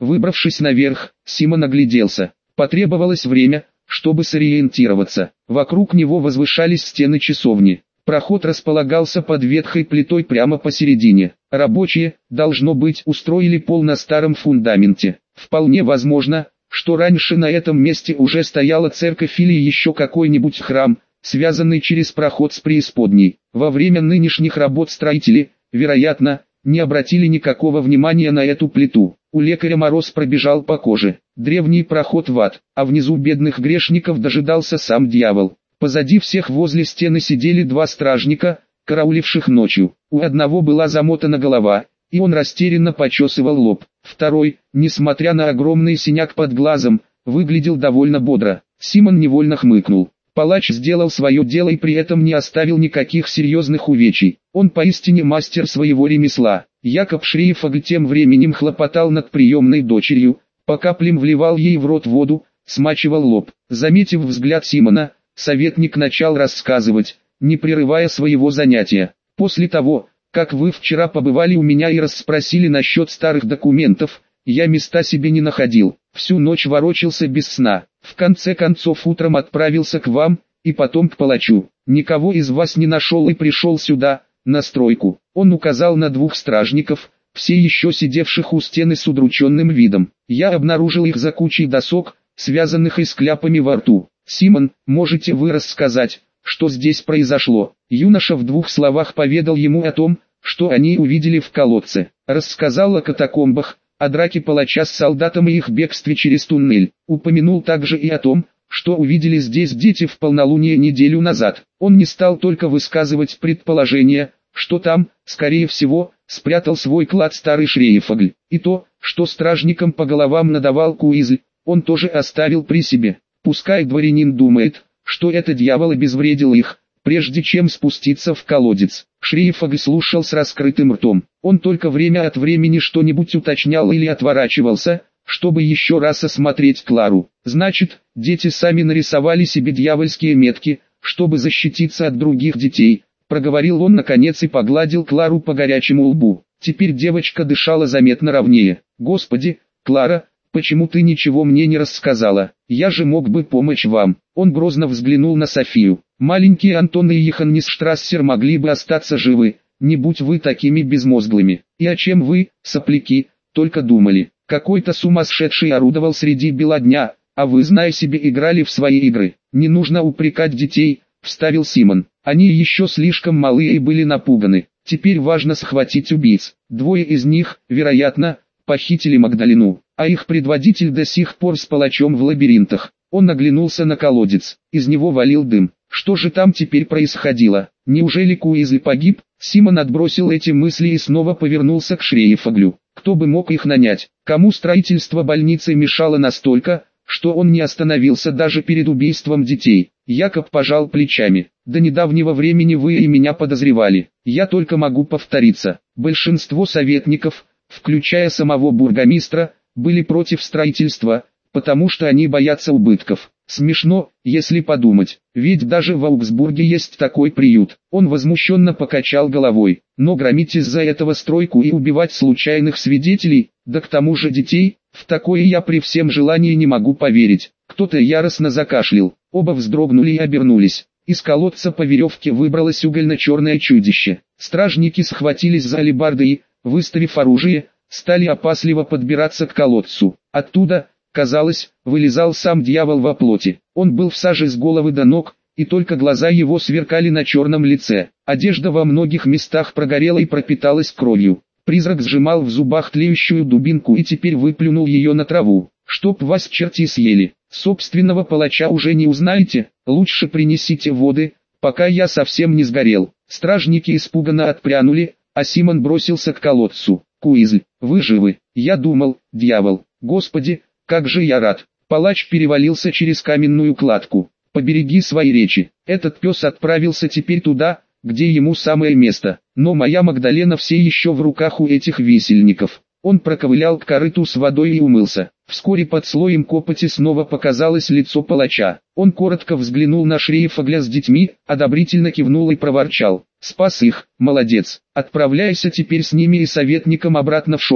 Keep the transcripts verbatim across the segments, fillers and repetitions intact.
Выбравшись наверх, Симон огляделся. Потребовалось время, чтобы сориентироваться. Вокруг него возвышались стены часовни. Проход располагался под ветхой плитой прямо посередине. Рабочие, должно быть, устроили пол на старом фундаменте. Вполне возможно, что раньше на этом месте уже стояла церковь или еще какой-нибудь храм, связанный через проход с преисподней. Во время нынешних работ строители, вероятно, не обратили никакого внимания на эту плиту. У лекаря мороз пробежал по коже. Древний проход в ад, а внизу бедных грешников дожидался сам дьявол. Позади всех возле стены сидели два стражника, карауливших ночью. У одного была замотана голова, и он растерянно почесывал лоб. Второй, несмотря на огромный синяк под глазом, выглядел довольно бодро. Симон невольно хмыкнул. Палач сделал свое дело и при этом не оставил никаких серьезных увечий. Он поистине мастер своего ремесла. Якоб Шриефагль тем временем хлопотал над приемной дочерью, по каплям вливал ей в рот воду, смачивал лоб. Заметив взгляд Симона, советник начал рассказывать, не прерывая своего занятия. «После того, как вы вчера побывали у меня и расспросили насчет старых документов, я места себе не находил, всю ночь ворочался без сна. В конце концов утром отправился к вам, и потом к палачу. Никого из вас не нашел и пришел сюда, на стройку». Он указал на двух стражников, все еще сидевших у стены с удрученным видом. «Я обнаружил их за кучей досок, связанных и с кляпами во рту. Симон, можете вы рассказать, что здесь произошло?» Юноша в двух словах поведал ему о том, что они увидели в колодце. Рассказал о катакомбах, о драке палача с солдатом и их бегстве через туннель. Упомянул также и о том, что увидели здесь дети в полнолуние неделю назад. Он не стал только высказывать предположение, что там, скорее всего, спрятал свой клад старый Шриефагль. И то, что стражникам по головам надавал Куизль, он тоже оставил при себе. Пускай дворянин думает, что это дьявол обезвредил их, прежде чем спуститься в колодец. Шриефагль слушал с раскрытым ртом. Он только время от времени что-нибудь уточнял или отворачивался, чтобы еще раз осмотреть Клару. «Значит, дети сами нарисовали себе дьявольские метки, чтобы защититься от других детей», проговорил он наконец и погладил Клару по горячему лбу. Теперь девочка дышала заметно ровнее. «Господи, Клара, почему ты ничего мне не рассказала? Я же мог бы помочь вам». Он грозно взглянул на Софию. «Маленькие Антон и Йоханнес Штрассер могли бы остаться живы, не будь вы такими безмозглыми. И о чем вы, сопляки, только думали? Какой-то сумасшедший орудовал среди бела дня, а вы, зная себе, играли в свои игры. Не нужно упрекать детей», — вставил Симон. «Они еще слишком малые и были напуганы. Теперь важно схватить убийц. Двое из них, вероятно, похитили Магдалину, а их предводитель до сих пор с палачом в лабиринтах». Он оглянулся на колодец. Из него валил дым. Что же там теперь происходило? Неужели Куизль погиб? Симон отбросил эти мысли и снова повернулся к Шриефаглю. Кто бы мог их нанять? Кому строительство больницы мешало настолько, что он не остановился даже перед убийством детей? Якоб пожал плечами. «До недавнего времени вы и меня подозревали. Я только могу повториться. Большинство советников, включая самого бургомистра, были против строительства, потому что они боятся убытков. Смешно, если подумать, ведь даже в Аугсбурге есть такой приют». Он возмущенно покачал головой. «Но громить из-за этого стройку и убивать случайных свидетелей, да к тому же детей, в такое я при всем желании не могу поверить». Кто-то яростно закашлял. Оба вздрогнули и обернулись. Из колодца по веревке выбралось угольно-черное чудище. Стражники схватились за алебарды и, выставив оружие, стали опасливо подбираться к колодцу. Оттуда, казалось, вылезал сам дьявол во плоти. Он был в саже с головы до ног, и только глаза его сверкали на черном лице. Одежда во многих местах прогорела и пропиталась кровью. Призрак сжимал в зубах тлеющую дубинку и теперь выплюнул ее на траву. «Чтоб вас черти съели, собственного палача уже не узнаете, лучше принесите воды, пока я совсем не сгорел». Стражники испуганно отпрянули, а Симон бросился к колодцу. «Куизль, вы живы? Я думал, дьявол. Господи, как же я рад!» Палач перевалился через каменную кладку. «Побереги свои речи. Этот пес отправился теперь туда, где ему самое место. Но моя Магдалена все еще в руках у этих висельников». Он проковылял к корыту с водой и умылся. Вскоре под слоем копоти снова показалось лицо палача. Он коротко взглянул на Шриефагля с детьми, одобрительно кивнул и проворчал: «Спас их, молодец. Отправляйся теперь с ними и советником обратно в Шонгау.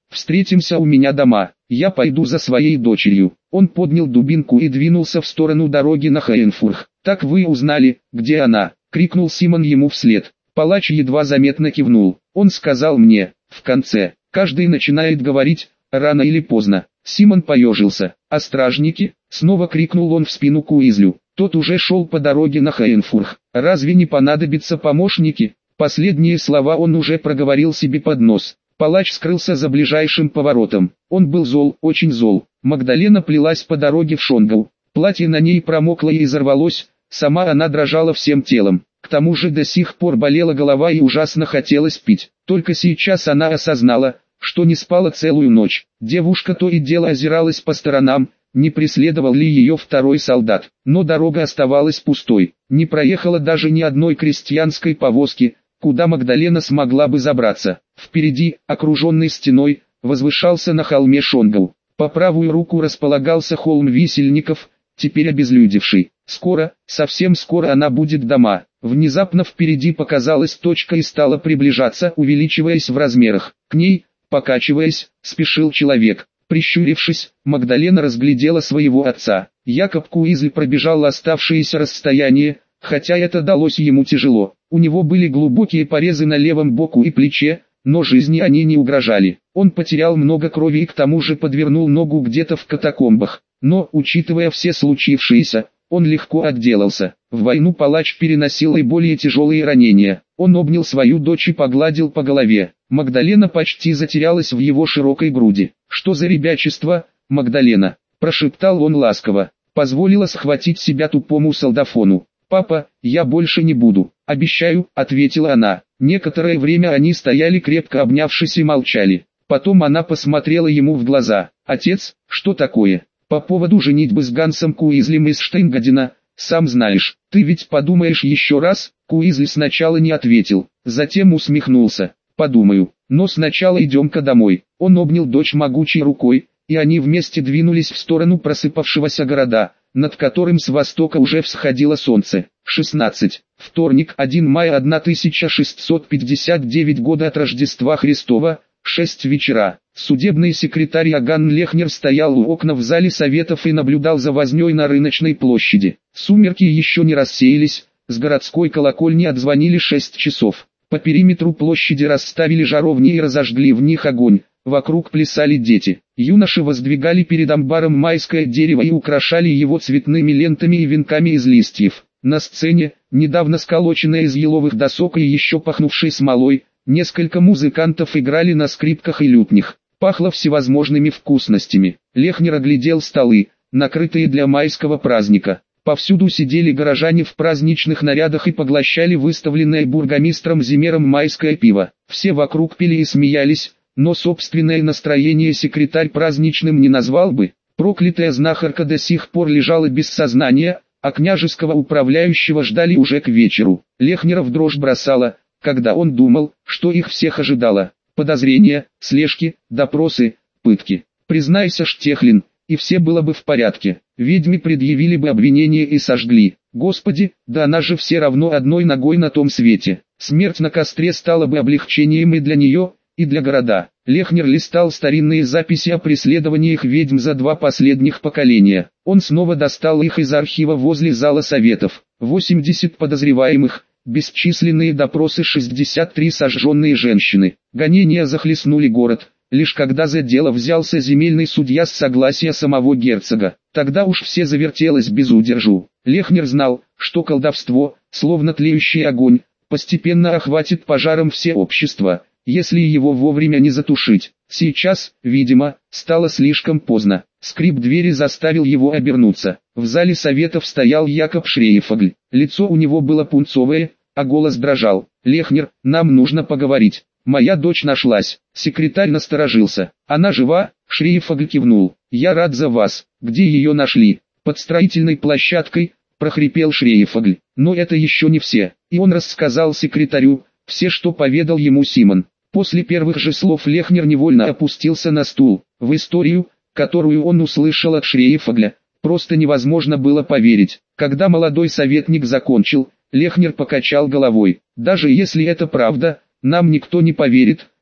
Встретимся у меня дома, я пойду за своей дочерью. Он поднял дубинку и двинулся в сторону дороги на Хайенфурх. Так вы узнали, где она? Крикнул Симон ему вслед. Палач едва заметно кивнул. Он сказал мне, в конце, каждый начинает говорить, рано или поздно. Симон поежился. А стражники? Снова крикнул он в спину Куизлю. Тот уже шел по дороге на Хайенфурх. Разве не понадобятся помощники? Последние слова он уже проговорил себе под нос. Палач скрылся за ближайшим поворотом. Он был зол, очень зол. Магдалена плелась по дороге в Шонгау. Платье на ней промокло и изорвалось, сама она дрожала всем телом. К тому же до сих пор болела голова и ужасно хотелось пить. Только сейчас она осознала, что не спала целую ночь. Девушка то и дело озиралась по сторонам, не преследовал ли ее второй солдат. Но дорога оставалась пустой. Не проехала даже ни одной крестьянской повозки, куда Магдалена смогла бы забраться. Впереди, окруженный стеной, возвышался на холме Шонгау. По правую руку располагался холм Висельников, теперь обезлюдевший. Скоро, совсем скоро она будет дома. Внезапно впереди показалась точка и стала приближаться, увеличиваясь в размерах. К ней, покачиваясь, спешил человек. Прищурившись, Магдалена разглядела своего отца. Якоб Куизль пробежал оставшееся расстояние, хотя это далось ему тяжело. У него были глубокие порезы на левом боку и плече, но жизни они не угрожали. Он потерял много крови и к тому же подвернул ногу где-то в катакомбах. Но, учитывая все случившееся, он легко отделался. В войну палач переносил и более тяжелые ранения. Он обнял свою дочь и погладил по голове. Магдалена почти затерялась в его широкой груди. «Что за ребячество, Магдалена?» – прошептал он ласково. Позволила схватить себя тупому солдафону. «Папа, я больше не буду, обещаю», – ответила она. Некоторое время они стояли крепко обнявшись и молчали. Потом она посмотрела ему в глаза. «Отец, что такое?» «По поводу женитьбы с Гансом Куизлем из Штейнгадена, сам знаешь, ты ведь подумаешь еще раз?» Куизль сначала не ответил, затем усмехнулся. «Подумаю, но сначала идем-ка домой». Он обнял дочь могучей рукой, и они вместе двинулись в сторону просыпавшегося города, над которым с востока уже всходило солнце. шестнадцать. Вторник, первого мая тысяча шестьсот пятьдесят девятого года от Рождества Христова, шесть вечера. Судебный секретарь Иоганн Лехнер стоял у окна в зале советов и наблюдал за вознёй на рыночной площади. Сумерки еще не рассеялись, с городской колокольни отзвонили шесть часов. По периметру площади расставили жаровни и разожгли в них огонь. Вокруг плясали дети. Юноши воздвигали перед амбаром майское дерево и украшали его цветными лентами и венками из листьев. На сцене, недавно сколоченной из еловых досок и еще пахнувшей смолой, несколько музыкантов играли на скрипках и лютнях. Пахло всевозможными вкусностями. Лехнер оглядел столы, накрытые для майского праздника. Повсюду сидели горожане в праздничных нарядах и поглощали выставленное бургомистром Зимером майское пиво. Все вокруг пили и смеялись, но собственное настроение секретарь праздничным не назвал бы. Проклятая знахарка до сих пор лежала без сознания, а княжеского управляющего ждали уже к вечеру. Лехнера в дрожь бросала, когда он думал, что их всех ожидало. Подозрения, слежки, допросы, пытки. Признайся, Штехлин, и все было бы в порядке. Ведьме предъявили бы обвинение и сожгли. Господи, да она же все равно одной ногой на том свете. Смерть на костре стала бы облегчением и для нее, и для города. Лехнер листал старинные записи о преследованиях ведьм за два последних поколения. Он снова достал их из архива возле зала советов. восемьдесят подозреваемых, бесчисленные допросы, шестьдесят три сожженные женщины. Гонения захлестнули город, лишь когда за дело взялся земельный судья с согласия самого герцога. Тогда уж все завертелось без удержу. Лехнер знал, что колдовство, словно тлеющий огонь, постепенно охватит пожаром все общество, если его вовремя не затушить. Сейчас, видимо, стало слишком поздно. Скрип двери заставил его обернуться. В зале советов стоял Якоб Шрейфогль. Лицо у него было пунцовое, а голос дрожал. «Лехнер, нам нужно поговорить. Моя дочь нашлась». Секретарь насторожился. «Она жива?» Шрейфогль кивнул. «Я рад за вас. Где ее нашли?» «Под строительной площадкой», прохрипел Шрейфогль. Но это еще не все. И он рассказал секретарю все, что поведал ему Симон. После первых же слов Лехнер невольно опустился на стул. В историю, которую он услышал от Шрейфогля, просто невозможно было поверить. Когда молодой советник закончил, Лехнер покачал головой. «Даже если это правда, нам никто не поверит,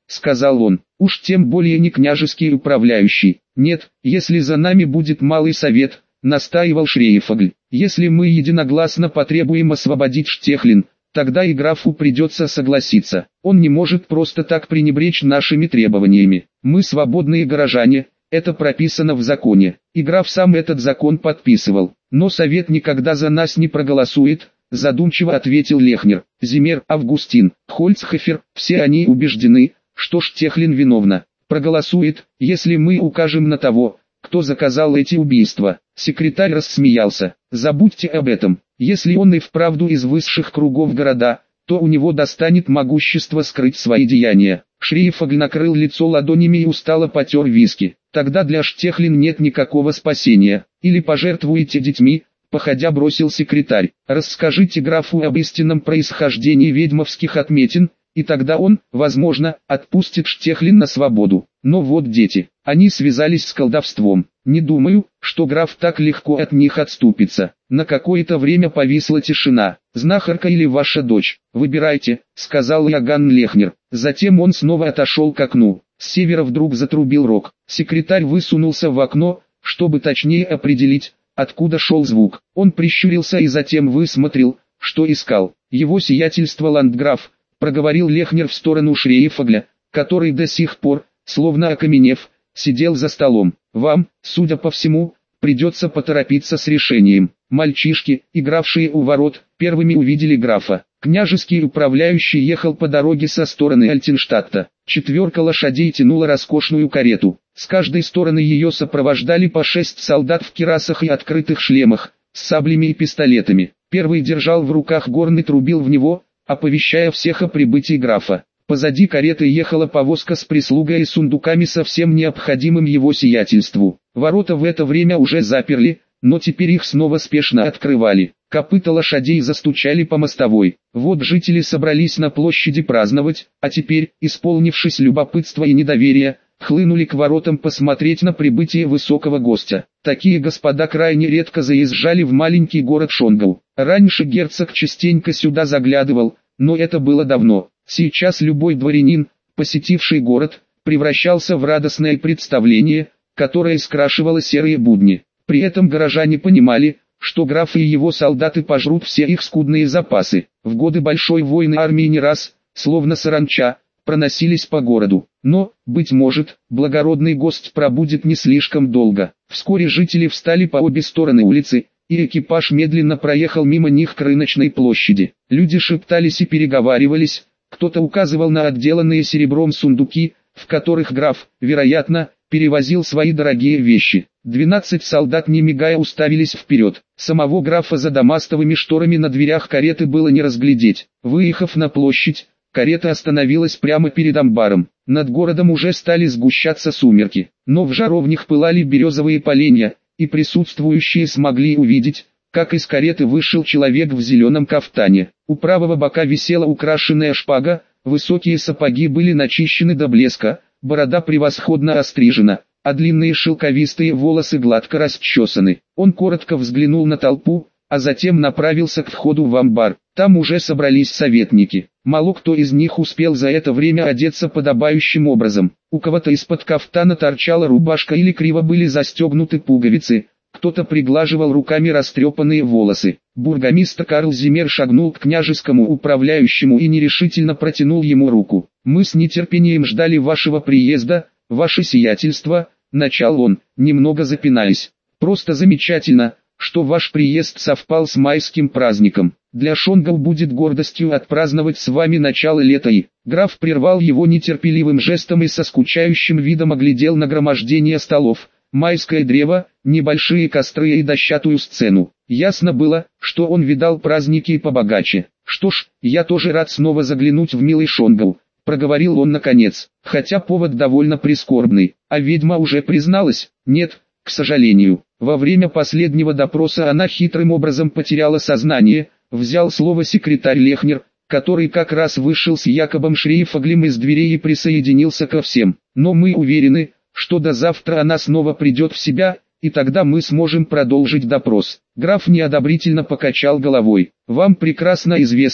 сказал он, уж тем более не княжеский управляющий. Нет, если за нами будет малый совет, настаивал Шрейфогль. Если мы единогласно потребуем освободить Штехлин, тогда и графу придется согласиться. Он не может просто так пренебречь нашими требованиями. Мы свободные горожане, это прописано в законе. И граф сам этот закон подписывал. Но совет никогда за нас не проголосует, задумчиво ответил Лехнер. Зимер, Августин, Хольцхофер, все они убеждены, что Штехлин виновна. Проголосует, если мы укажем на того, кто заказал эти убийства. Секретарь рассмеялся. Забудьте об этом. Если он и вправду из высших кругов города, то у него достанет могущество скрыть свои деяния. Шрейфогль накрыл лицо ладонями и устало потер виски. Тогда для Штехлин нет никакого спасения. Или пожертвуете детьми, походя бросил секретарь. Расскажите графу об истинном происхождении ведьмовских отметин, и тогда он, возможно, отпустит Штехлин на свободу. Но вот дети, они связались с колдовством. Не думаю, что граф так легко от них отступится. На какое-то время повисла тишина. Знахарка или ваша дочь, выбирайте, сказал Иоганн Лехнер. Затем он снова отошел к окну. С севера вдруг затрубил рог. Секретарь высунулся в окно, чтобы точнее определить, откуда шел звук. Он прищурился и затем высмотрел, что искал. Его сиятельство ландграф, проговорил Лехнер в сторону Шрейфогля, который до сих пор, словно окаменев, сидел за столом. Вам, судя по всему, придется поторопиться с решением. Мальчишки, игравшие у ворот, первыми увидели графа. Княжеский управляющий ехал по дороге со стороны Альтенштадта. Четверка лошадей тянула роскошную карету. С каждой стороны ее сопровождали по шесть солдат в кирасах и открытых шлемах, с саблями и пистолетами. Первый держал в руках горн и трубил в него, оповещая всех о прибытии графа. Позади кареты ехала повозка с прислугой и сундуками со всем необходимым его сиятельству. Ворота в это время уже заперли, но теперь их снова спешно открывали. Копыта лошадей застучали по мостовой. Вот жители собрались на площади праздновать, а теперь, исполнившись любопытства и недоверия, хлынули к воротам посмотреть на прибытие высокого гостя. Такие господа крайне редко заезжали в маленький город Шонгау. Раньше герцог частенько сюда заглядывал, но это было давно. Сейчас любой дворянин, посетивший город, превращался в радостное представление, которое скрашивало серые будни. При этом горожане понимали, что граф и его солдаты пожрут все их скудные запасы. В годы большой войны армии не раз, словно саранча, проносились по городу. Но, быть может, благородный гость пробудет не слишком долго. Вскоре жители встали по обе стороны улицы, и экипаж медленно проехал мимо них к рыночной площади. Люди шептались и переговаривались, кто-то указывал на отделанные серебром сундуки, в которых граф, вероятно, перевозил свои дорогие вещи. Двенадцать солдат не мигая уставились вперед. Самого графа за дамастовыми шторами на дверях кареты было не разглядеть. Выехав на площадь, карета остановилась прямо перед амбаром. Над городом уже стали сгущаться сумерки, но в жаровнях пылали березовые поленья, и присутствующие смогли увидеть, как из кареты вышел человек в зеленом кафтане. У правого бока висела украшенная шпага, высокие сапоги были начищены до блеска, борода превосходно острижена, а длинные шелковистые волосы гладко расчесаны. Он коротко взглянул на толпу, а затем направился к входу в амбар. Там уже собрались советники. Мало кто из них успел за это время одеться подобающим образом. У кого-то из-под кафтана торчала рубашка или криво были застегнуты пуговицы, кто-то приглаживал руками растрепанные волосы. Бургомистр Карл Зимер шагнул к княжескому управляющему и нерешительно протянул ему руку. «Мы с нетерпением ждали вашего приезда, ваше сиятельство», — начал он, немного запинаясь. «Просто замечательно, что ваш приезд совпал с майским праздником. Для Шонгау будет гордостью отпраздновать с вами начало лета». И граф прервал его нетерпеливым жестом и со скучающим видом оглядел нагромождение столов, майское древо, небольшие костры и дощатую сцену. Ясно было, что он видал праздники и побогаче. «Что ж, я тоже рад снова заглянуть в милый Шонгау», — проговорил он наконец, хотя повод довольно прискорбный. «А ведьма уже призналась?» «Нет, к сожалению. Во время последнего допроса она хитрым образом потеряла сознание», — взял слово секретарь Лехнер, который как раз вышел с Якобом Шрейфоглем из дверей и присоединился ко всем. «Но мы уверены, что до завтра она снова придет в себя, и тогда мы сможем продолжить допрос». Граф неодобрительно покачал головой. «Вам прекрасно известно,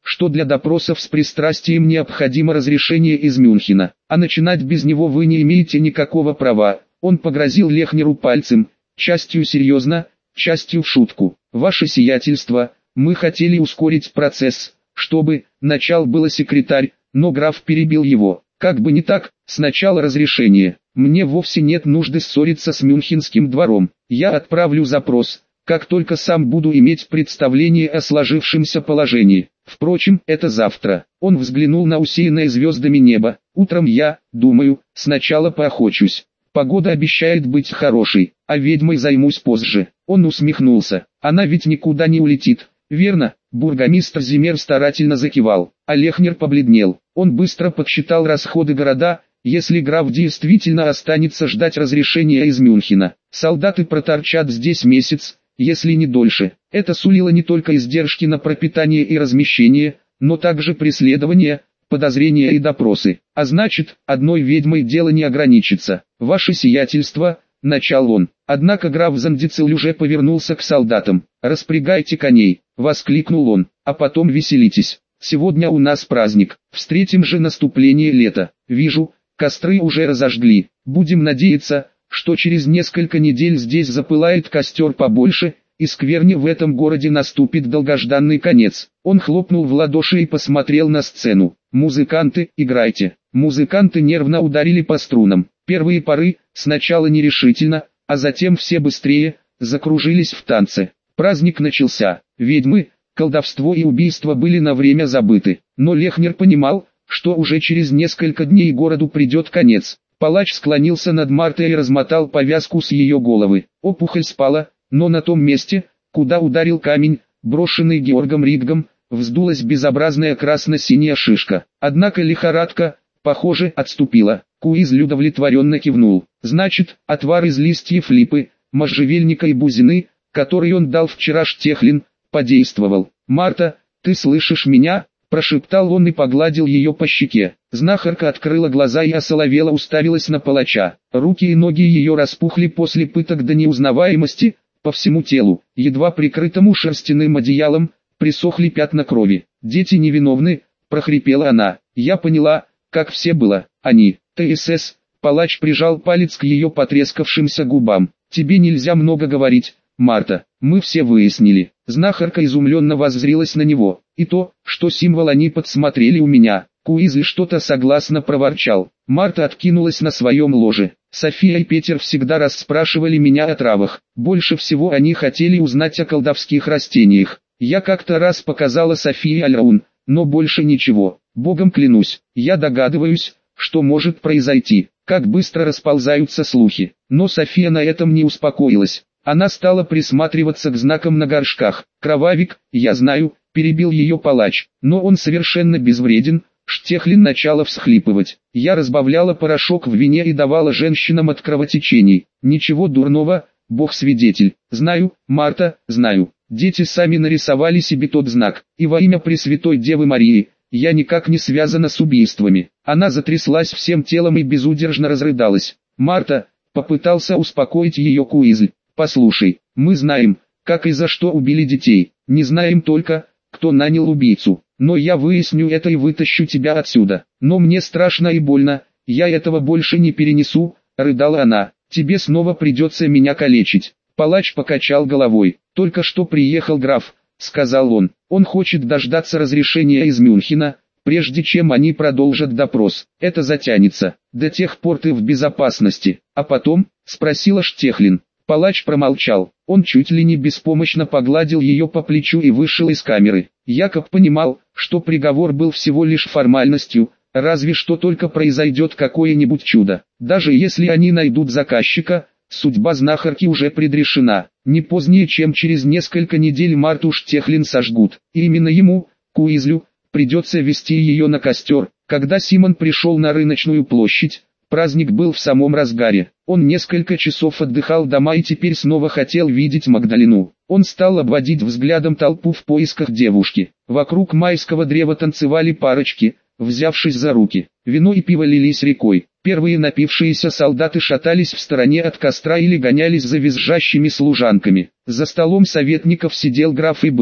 что для допросов с пристрастием необходимо разрешение из Мюнхена, а начинать без него вы не имеете никакого права. Он погрозил Лехнеру пальцем, частью серьезно, частью в шутку. Ваше сиятельство, мы хотели ускорить процесс, чтобы, начал было секретарь, но граф перебил его. Как бы не так, сначала разрешение. Мне вовсе нет нужды ссориться с мюнхенским двором. Я отправлю запрос, как только сам буду иметь представление о сложившемся положении. Впрочем, это завтра. Он взглянул на усеянное звездами небо. Утром я, думаю, сначала поохочусь. Погода обещает быть хорошей, а ведьмой займусь позже. Он усмехнулся. Она ведь никуда не улетит, верно? Бургомистр Зиммер старательно закивал, а Лехнер побледнел. Он быстро подсчитал расходы города. Если граф действительно останется ждать разрешения из Мюнхена, солдаты проторчат здесь месяц, если не дольше. Это сулило не только издержки на пропитание и размещение, но также преследование, подозрения и допросы. А значит, одной ведьмой дело не ограничится. Ваше сиятельство, начал он. Однако граф Зандицель уже повернулся к солдатам. «Распрягайте коней», — воскликнул он, — «а потом веселитесь. Сегодня у нас праздник, встретим же наступление лета. Вижу, костры уже разожгли. Будем надеяться, что через несколько недель здесь запылает костер побольше, и скверне в этом городе наступит долгожданный конец». Он хлопнул в ладоши и посмотрел на сцену. «Музыканты, играйте». Музыканты нервно ударили по струнам. Первые поры, сначала нерешительно, а затем все быстрее, закружились в танце. Праздник начался. Ведьмы, колдовство и убийство были на время забыты. Но Лехнер понимал, что уже через несколько дней городу придет конец. Палач склонился над Мартой и размотал повязку с ее головы. Опухоль спала, но на том месте, куда ударил камень, брошенный Георгом Риггом, вздулась безобразная красно-синяя шишка. Однако лихорадка, похоже, отступила. Куизль удовлетворенно кивнул. Значит, отвар из листьев липы, можжевельника и бузины, который он дал вчера Штехлин, подействовал. «Марта, ты слышишь меня?» – прошептал он и погладил ее по щеке. Знахарка открыла глаза и осоловела уставилась на палача. Руки и ноги ее распухли после пыток до неузнаваемости, по всему телу, едва прикрытому шерстяным одеялом, присохли пятна крови. «Дети невиновны», – прохрипела она. «Я поняла, как все было, они». «ТСС», палач прижал палец к ее потрескавшимся губам. «Тебе нельзя много говорить, Марта, мы все выяснили». Знахарка изумленно воззрилась на него. «И то, что символ они подсмотрели у меня». Куизль что-то согласно проворчал. Марта откинулась на своем ложе. «София и Петер всегда расспрашивали меня о травах. Больше всего они хотели узнать о колдовских растениях. Я как-то раз показала Софии Альраун, но больше ничего. Богом клянусь, я догадываюсь, что может произойти, как быстро расползаются слухи». Но София на этом не успокоилась. Она стала присматриваться к знакам на горшках. «Кровавик, я знаю», — перебил ее палач, — «но он совершенно безвреден». Штехлин начала всхлипывать. «Я разбавляла порошок в вине и давала женщинам от кровотечений. Ничего дурного, Бог свидетель. Знаю, Марта, знаю. Дети сами нарисовали себе тот знак. И во имя Пресвятой Девы Марии, я никак не связана с убийствами». Она затряслась всем телом и безудержно разрыдалась. «Марта», — попытался успокоить ее Куизль, — «послушай, мы знаем, как и за что убили детей. Не знаем только, кто нанял убийцу. Но я выясню это и вытащу тебя отсюда. Но мне страшно и больно, я этого больше не перенесу», — рыдала она. «Тебе снова придется меня калечить». Палач покачал головой. «Только что приехал граф», — сказал он. «Он хочет дождаться разрешения из Мюнхена, прежде чем они продолжат допрос. Это затянется. До тех пор ты в безопасности. А потом?» — спросила Штехлин. Палач промолчал. Он чуть ли не беспомощно погладил ее по плечу и вышел из камеры. Якоб понимал, что приговор был всего лишь формальностью, разве что только произойдет какое-нибудь чудо. Даже если они найдут заказчика, судьба знахарки уже предрешена. Не позднее, чем через несколько недель Марту Штехлин сожгут. И именно ему, Куизлю, придется вести ее на костер. Когда Симон пришел на рыночную площадь, праздник был в самом разгаре. Он несколько часов отдыхал дома и теперь снова хотел видеть Магдалину. Он стал обводить взглядом толпу в поисках девушки. Вокруг майского древа танцевали парочки, взявшись за руки. Вино и пиво лились рекой. Первые напившиеся солдаты шатались в стороне от костра или гонялись за визжащими служанками. За столом советников сидел граф и был,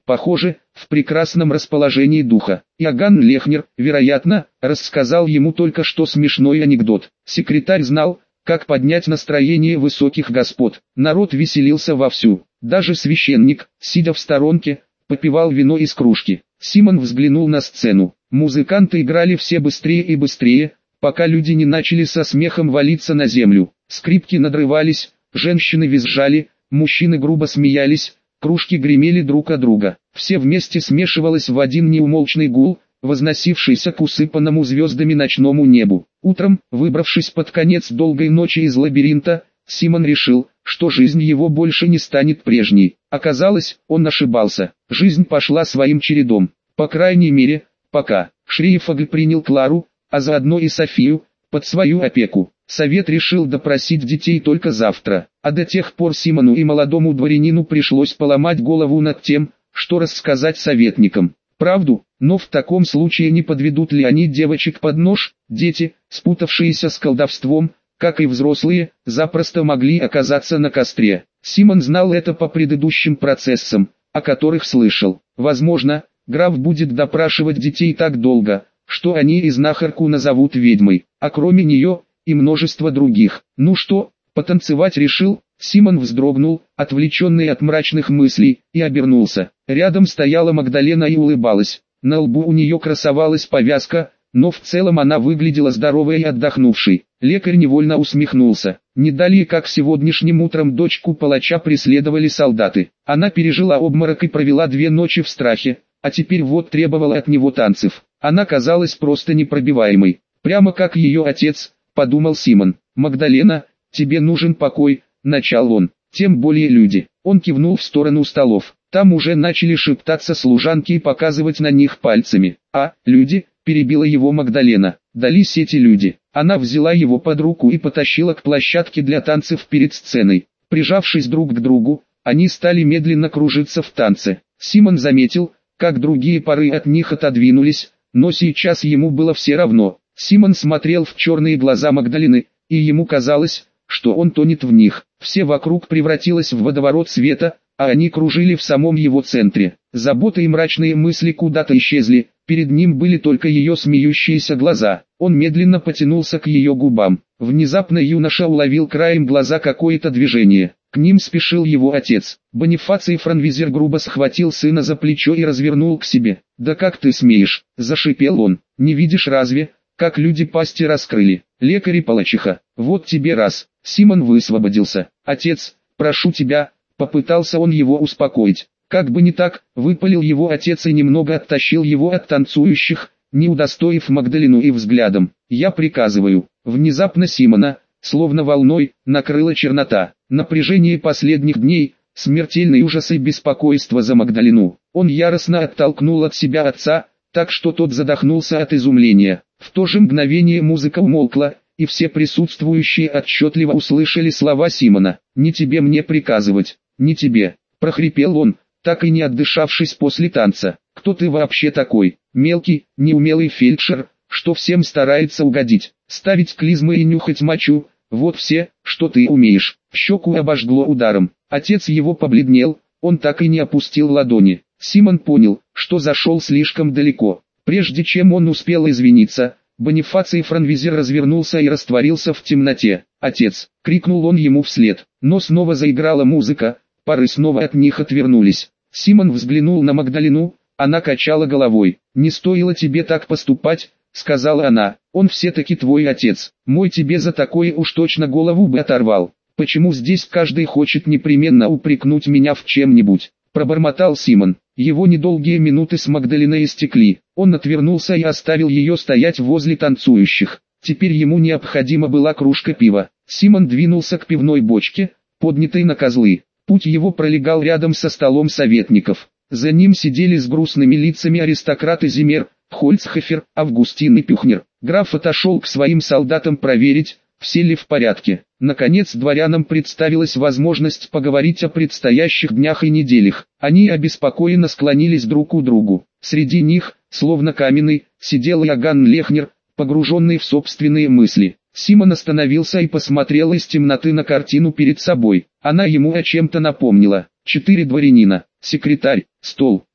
похоже, в прекрасном расположении духа. Иоганн Лехнер, вероятно, рассказал ему только что смешной анекдот. Секретарь знал, как поднять настроение высоких господ. Народ веселился вовсю. Даже священник, сидя в сторонке, попивал вино из кружки. Симон взглянул на сцену. Музыканты играли все быстрее и быстрее, пока люди не начали со смехом валиться на землю. Скрипки надрывались, женщины визжали, мужчины грубо смеялись, кружки гремели друг от друга. Все вместе смешивалось в один неумолчный гул, возносившийся к усыпанному звездами ночному небу. Утром, выбравшись под конец долгой ночи из лабиринта, Симон решил, что жизнь его больше не станет прежней. Оказалось, он ошибался. Жизнь пошла своим чередом. По крайней мере, пока. Шрейфагль принял Клару, а заодно и Софию, под свою опеку. Совет решил допросить детей только завтра, а до тех пор Симону и молодому дворянину пришлось поломать голову над тем, что рассказать советникам. Правду, но в таком случае не подведут ли они девочек под нож? Дети, спутавшиеся с колдовством, как и взрослые, запросто могли оказаться на костре. Симон знал это по предыдущим процессам, о которых слышал. Возможно, граф будет допрашивать детей так долго, что они и знахарку назовут ведьмой, а кроме нее, и множество других. Ну что, потанцевать решил? Симон вздрогнул, отвлеченный от мрачных мыслей, и обернулся. Рядом стояла Магдалена и улыбалась. На лбу у нее красовалась повязка, но в целом она выглядела здоровой и отдохнувшей. Лекарь невольно усмехнулся. Не далее как сегодняшним утром дочку палача преследовали солдаты. Она пережила обморок и провела две ночи в страхе, а теперь вот требовала от него танцев. Она казалась просто непробиваемой. Прямо как ее отец, подумал Симон. «Магдалена, тебе нужен покой», — начал он. «Тем более люди». Он кивнул в сторону столов. Там уже начали шептаться служанки и показывать на них пальцами. «А, люди», — перебила его Магдалена. «Дались эти люди». Она взяла его под руку и потащила к площадке для танцев перед сценой. Прижавшись друг к другу, они стали медленно кружиться в танце. Симон заметил, как другие пары от них отодвинулись, но сейчас ему было все равно. Симон смотрел в черные глаза Магдалены, и ему казалось, что он тонет в них. Все вокруг превратилось в водоворот света, а они кружили в самом его центре. Заботы и мрачные мысли куда-то исчезли, перед ним были только ее смеющиеся глаза. Он медленно потянулся к ее губам. Внезапно юноша уловил краем глаза какое-то движение. К ним спешил его отец. Бонифаций Франвизер грубо схватил сына за плечо и развернул к себе. «Да как ты смеешь?» – зашипел он. «Не видишь разве, как люди пасти раскрыли? Лекарь и палачиха. Вот тебе раз». Симон высвободился. «Отец, прошу тебя», — попытался он его успокоить. Как бы не так, выпалил его отец и немного оттащил его от танцующих, не удостоив Магдалену и взглядом. «Я приказываю». Внезапно Симона, словно волной, накрыла чернота. Напряжение последних дней, смертельный ужас и беспокойство за Магдалену. Он яростно оттолкнул от себя отца, так что тот задохнулся от изумления. В то же мгновение музыка умолкла, и все присутствующие отчетливо услышали слова Симона. «Не тебе мне приказывать, не тебе», — прохрипел он, так и не отдышавшись после танца. «Кто ты вообще такой? Мелкий, неумелый фельдшер, что всем старается угодить, ставить клизмы и нюхать мочу, вот все, что ты умеешь». Щеку обожгло ударом. Отец его побледнел, он так и не опустил ладони. Симон понял, что зашел слишком далеко. Прежде чем он успел извиниться, Бонифаций Франвизер развернулся и растворился в темноте. «Отец!» — крикнул он ему вслед. Но снова заиграла музыка, пары снова от них отвернулись. Симон взглянул на Магдалену, она качала головой. «Не стоило тебе так поступать», — сказала она. «Он все-таки твой отец. Мой тебе за такое уж точно голову бы оторвал. Почему здесь каждый хочет непременно упрекнуть меня в чем-нибудь?» — пробормотал Симон. Его недолгие минуты с Магдаленой истекли. Он отвернулся и оставил ее стоять возле танцующих. Теперь ему необходима была кружка пива. Симон двинулся к пивной бочке, поднятой на козлы. Путь его пролегал рядом со столом советников. За ним сидели с грустными лицами аристократы Зимер, Хольцхофер, Августин и Пюхнер. Граф отошел к своим солдатам проверить, все ли в порядке. Наконец дворянам представилась возможность поговорить о предстоящих днях и неделях. Они обеспокоенно склонились друг к другу. Среди них, словно каменный, сидел Иоганн Лехнер, погруженный в собственные мысли. Симон остановился и посмотрел из темноты на картину перед собой. Она ему о чем-то напомнила. Четыре дворянина, секретарь, стол,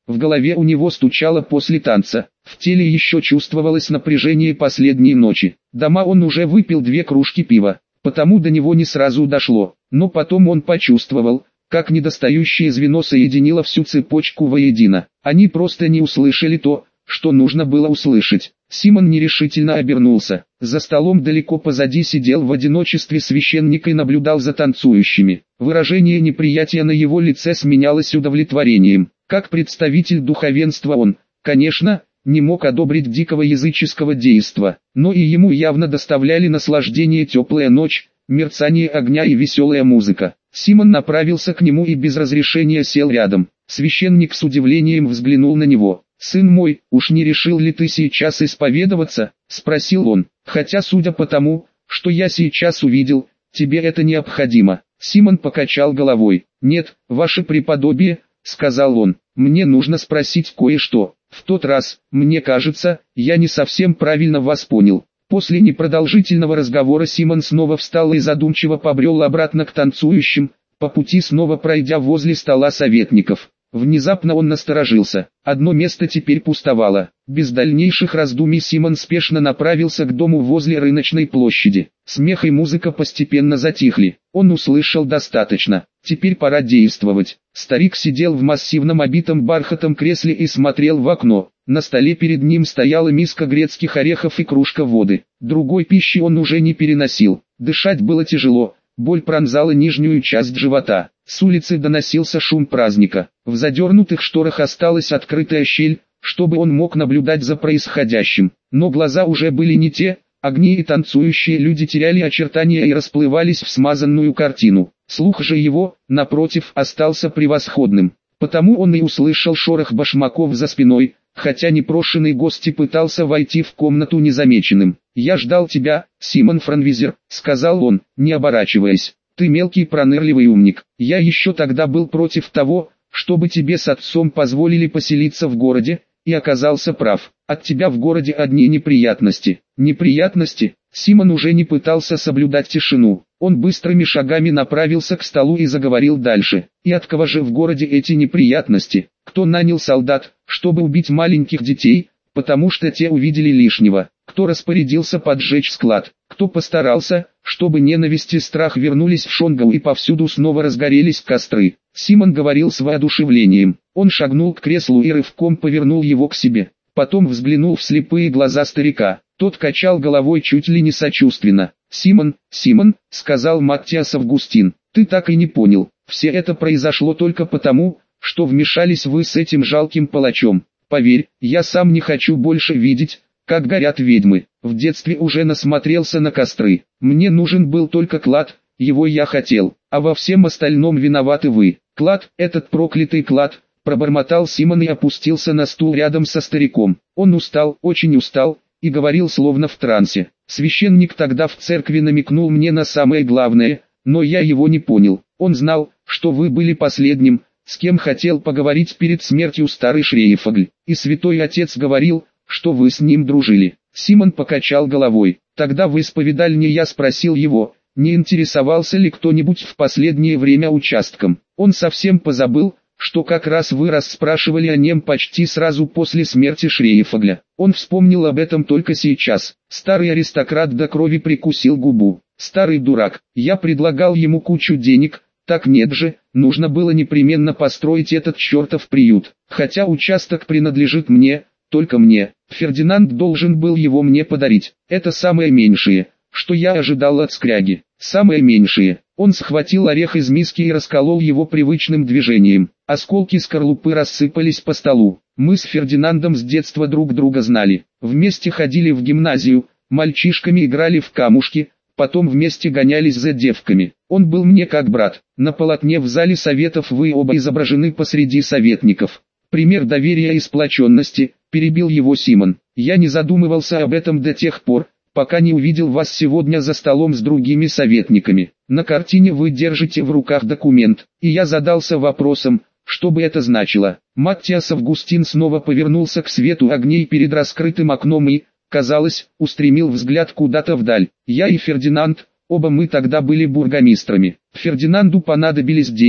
В голове у него стучало после танца, в теле еще чувствовалось напряжение последней ночи. Дома он уже выпил две кружки пива, потому до него не сразу дошло, но потом он почувствовал, как недостающее звено соединило всю цепочку воедино. Они просто не услышали то, что нужно было услышать. Симон нерешительно обернулся. За столом далеко позади сидел в одиночестве священник и наблюдал за танцующими. Выражение неприятия на его лице сменялось удовлетворением. Как представитель духовенства он, конечно, не мог одобрить дикого языческого действа, но и ему явно доставляли наслаждение теплая ночь, мерцание огня и веселая музыка. Симон направился к нему и без разрешения сел рядом. Священник с удивлением взглянул на него. «Сын мой, уж не решил ли ты сейчас исповедоваться?» – спросил он. «Хотя судя по тому, что я сейчас увидел, тебе это необходимо». Симон покачал головой. «Нет, ваше преподобие», – сказал он, – «мне нужно спросить кое-что. В тот раз, мне кажется, я не совсем правильно вас понял». После непродолжительного разговора Симон снова встал и задумчиво побрел обратно к танцующим, по пути снова пройдя возле стола советников. Внезапно он насторожился. Одно место теперь пустовало. Без дальнейших раздумий Симон спешно направился к дому возле рыночной площади. Смех и музыка постепенно затихли. Он услышал достаточно. Теперь пора действовать. Старик сидел в массивном обитом бархатом кресле и смотрел в окно. На столе перед ним стояла миска грецких орехов и кружка воды. Другой пищи он уже не переносил. Дышать было тяжело. Боль пронзала нижнюю часть живота. С улицы доносился шум праздника. В задернутых шторах осталась открытая щель, чтобы он мог наблюдать за происходящим. Но глаза уже были не те, огни и танцующие люди теряли очертания и расплывались в смазанную картину. Слух же его, напротив, остался превосходным. Потому он и услышал шорох башмаков за спиной, хотя непрошенный гость и пытался войти в комнату незамеченным. «Я ждал тебя, Симон Франвизер», — сказал он, не оборачиваясь. «Ты мелкий пронырливый умник. Я еще тогда был против того, чтобы тебе с отцом позволили поселиться в городе, и оказался прав. От тебя в городе одни неприятности». «Неприятности?» Симон уже не пытался соблюдать тишину. Он быстрыми шагами направился к столу и заговорил дальше. «И от кого же в городе эти неприятности? Кто нанял солдат, чтобы убить маленьких детей, потому что те увидели лишнего? Кто распорядился поджечь склад? Кто постарался, чтобы ненависть и страх вернулись в Шонгау и повсюду снова разгорелись костры?» Симон говорил с воодушевлением. Он шагнул к креслу и рывком повернул его к себе. Потом взглянул в слепые глаза старика. Тот качал головой чуть ли не сочувственно. «Симон, Симон», — сказал Маттиас Августин, — «ты так и не понял. Все это произошло только потому, что вмешались вы с этим жалким палачом. Поверь, я сам не хочу больше видеть, как горят ведьмы. В детстве уже насмотрелся на костры. Мне нужен был только клад, его я хотел, а во всем остальном виноваты вы. Клад, этот проклятый клад», — пробормотал Симон и опустился на стул рядом со стариком. Он устал, очень устал, и говорил словно в трансе. Священник тогда в церкви намекнул мне на самое главное, но я его не понял. Он знал, что вы были последним, с кем хотел поговорить перед смертью старый Шрейфогль, и святой отец говорил, что вы с ним дружили. Симон покачал головой. Тогда в исповедальне я спросил его, не интересовался ли кто-нибудь в последнее время участком. Он совсем позабыл, что как раз вы расспрашивали о нем почти сразу после смерти Шрейфогля. Он вспомнил об этом только сейчас. Старый аристократ до крови прикусил губу. Старый дурак. Я предлагал ему кучу денег, так нет же, нужно было непременно построить этот чертов приют. Хотя участок принадлежит мне, только мне. Фердинанд должен был его мне подарить. Это самое меньшее, что я ожидал от скряги. Самое меньшее. Он схватил орех из миски и расколол его привычным движением. Осколки скорлупы рассыпались по столу. Мы с Фердинандом с детства друг друга знали. Вместе ходили в гимназию, мальчишками играли в камушки, потом вместе гонялись за девками. Он был мне как брат. На полотне в зале советов вы оба изображены посреди советников. Пример доверия и сплоченности, перебил его Симон. Я не задумывался об этом до тех пор, пока не увидел вас сегодня за столом с другими советниками. На картине вы держите в руках документ, и я задался вопросом, что бы это значило. Маттиас Августин снова повернулся к свету огней перед раскрытым окном и, казалось, устремил взгляд куда-то вдаль. Я и Фердинанд, оба мы тогда были бургомистрами. Фердинанду понадобились деньги,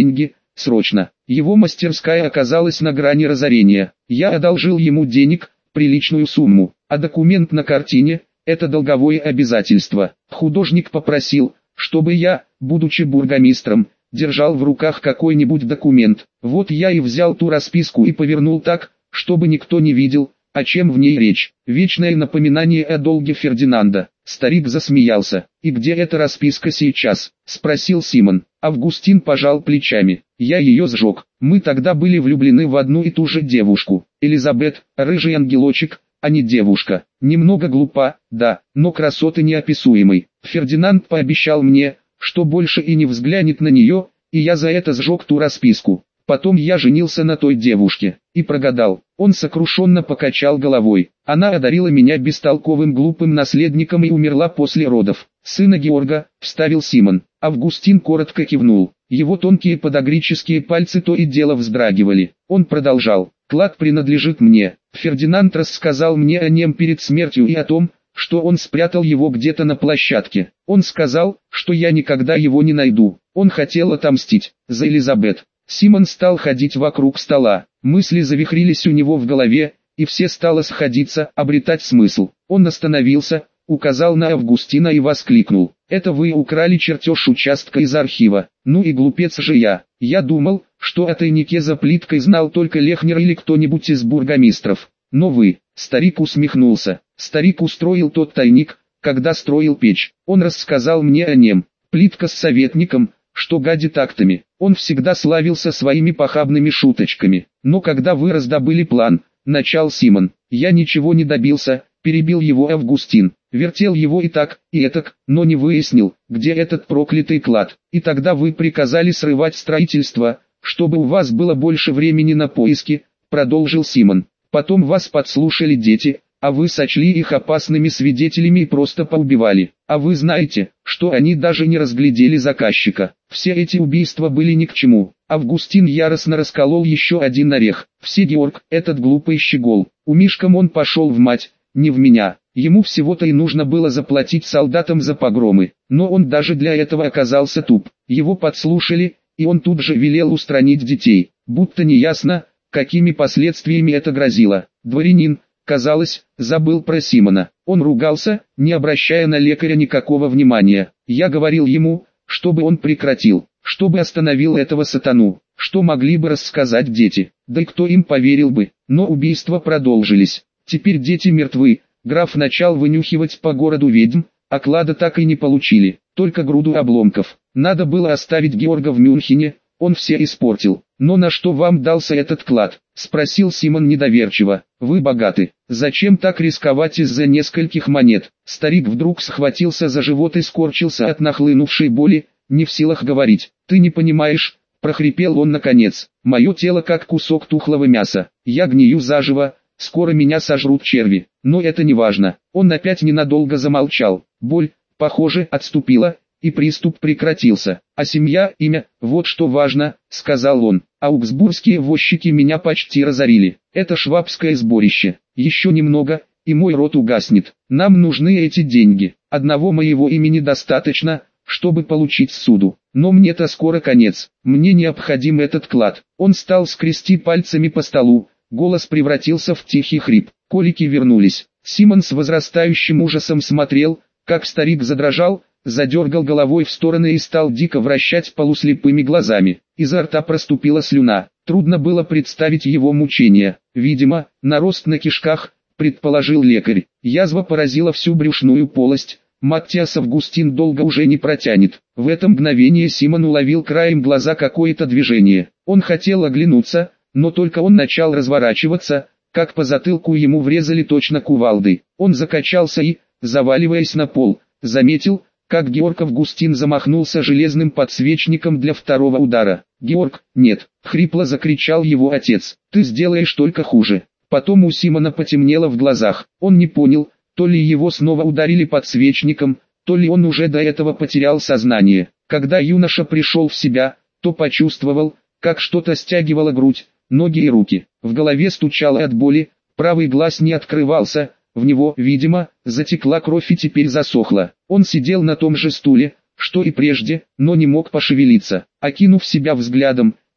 срочно. Его мастерская оказалась на грани разорения. Я одолжил ему денег, приличную сумму, а документ на картине – это долговое обязательство. Художник попросил, чтобы я, будучи бургомистром, держал в руках какой-нибудь документ. Вот я и взял ту расписку и повернул так, чтобы никто не видел, о чем в ней речь. Вечное напоминание о долге Фердинанда. Старик засмеялся. «И где эта расписка сейчас?» – спросил Симон. Августин пожал плечами. «Я ее сжег. Мы тогда были влюблены в одну и ту же девушку. Элизабет, рыжий ангелочек, а не девушка. Немного глупа, да, но красоты неописуемой. Фердинанд пообещал мне, что больше и не взглянет на нее, и я за это сжег ту расписку. Потом я женился на той девушке, и прогадал». Он сокрушенно покачал головой. «Она одарила меня бестолковым глупым наследником и умерла после родов. Сына Георга», — вставил Симон. Августин коротко кивнул. Его тонкие подагрические пальцы то и дело вздрагивали. Он продолжал. «Клад принадлежит мне. Фердинанд рассказал мне о нем перед смертью и о том, что он спрятал его где-то на площадке. Он сказал, что я никогда его не найду. Он хотел отомстить за Элизабет». Симон стал ходить вокруг стола. Мысли завихрились у него в голове, и все стало сходиться, обретать смысл. Он остановился, указал на Августина и воскликнул. «Это вы украли чертеж участка из архива. Ну и глупец же я. Я думал, что о тайнике за плиткой знал только Лехнер или кто-нибудь из бургомистров. Но вы...» Старик усмехнулся. «Старик устроил тот тайник, когда строил печь. Он рассказал мне о нем. Плитка с советником, что гадит актами. Он всегда славился своими похабными шуточками. Но когда вы раздобыли план, начал Симон, я ничего не добился, перебил его Августин. Вертел его и так, и этак, но не выяснил, где этот проклятый клад. И тогда вы приказали срывать строительство, чтобы у вас было больше времени на поиски, продолжил Симон. Потом вас подслушали дети, а вы сочли их опасными свидетелями и просто поубивали. А вы знаете, что они даже не разглядели заказчика. Все эти убийства были ни к чему. Августин яростно расколол еще один орех. Все Георг, этот глупый щегол. Умишком он пошел в мать, не в меня. Ему всего-то и нужно было заплатить солдатам за погромы. Но он даже для этого оказался туп. Его подслушали, и он тут же велел устранить детей. Будто неясно, какими последствиями это грозило. Дворянин, казалось, забыл про Симона. Он ругался, не обращая на лекаря никакого внимания. Я говорил ему, чтобы он прекратил, чтобы остановил этого сатану. Что могли бы рассказать дети? Да и кто им поверил бы? Но убийства продолжились. Теперь дети мертвы. Граф начал вынюхивать по городу ведьм, а клада так и не получили. Только груду обломков. Надо было оставить Георга в Мюнхене, он все испортил. «Но на что вам дался этот клад?» – спросил Симон недоверчиво. «Вы богаты. Зачем так рисковать из-за нескольких монет?» Старик вдруг схватился за живот и скорчился от нахлынувшей боли, не в силах говорить. «Ты не понимаешь», – прохрипел он наконец. «Мое тело как кусок тухлого мяса. Я гнию заживо, скоро меня сожрут черви. Но это не важно». Он опять ненадолго замолчал. Боль, похоже, отступила, и приступ прекратился. «А семья, имя, вот что важно», — сказал он. «Аугсбургские возчики меня почти разорили. Это швабское сборище. Еще немного, и мой род угаснет. Нам нужны эти деньги. Одного моего имени достаточно, чтобы получить суду. Но мне-то скоро конец. Мне необходим этот клад». Он стал скрести пальцами по столу. Голос превратился в тихий хрип. Колики вернулись. Симон с возрастающим ужасом смотрел, как старик задрожал, задергал головой в стороны и стал дико вращать полуслепыми глазами. Изо рта проступила слюна. Трудно было представить его мучения. Видимо, нарост на кишках, предположил лекарь. Язва поразила всю брюшную полость. Маттиас Августин долго уже не протянет. В это мгновение Симон уловил краем глаза какое-то движение. Он хотел оглянуться, но только он начал разворачиваться, как по затылку ему врезали точно кувалдой. Он закачался и, заваливаясь на пол, заметил, как Георг Августин замахнулся железным подсвечником для второго удара. «Георг, нет!» — хрипло закричал его отец. «Ты сделаешь только хуже». Потом у Симона потемнело в глазах. Он не понял, то ли его снова ударили подсвечником, то ли он уже до этого потерял сознание. Когда юноша пришел в себя, то почувствовал, как что-то стягивало грудь, ноги и руки. В голове стучало от боли, правый глаз не открывался. В него, видимо, затекла кровь и теперь засохла. Он сидел на том же стуле, что и прежде, но не мог пошевелиться. Окинув себя взглядом,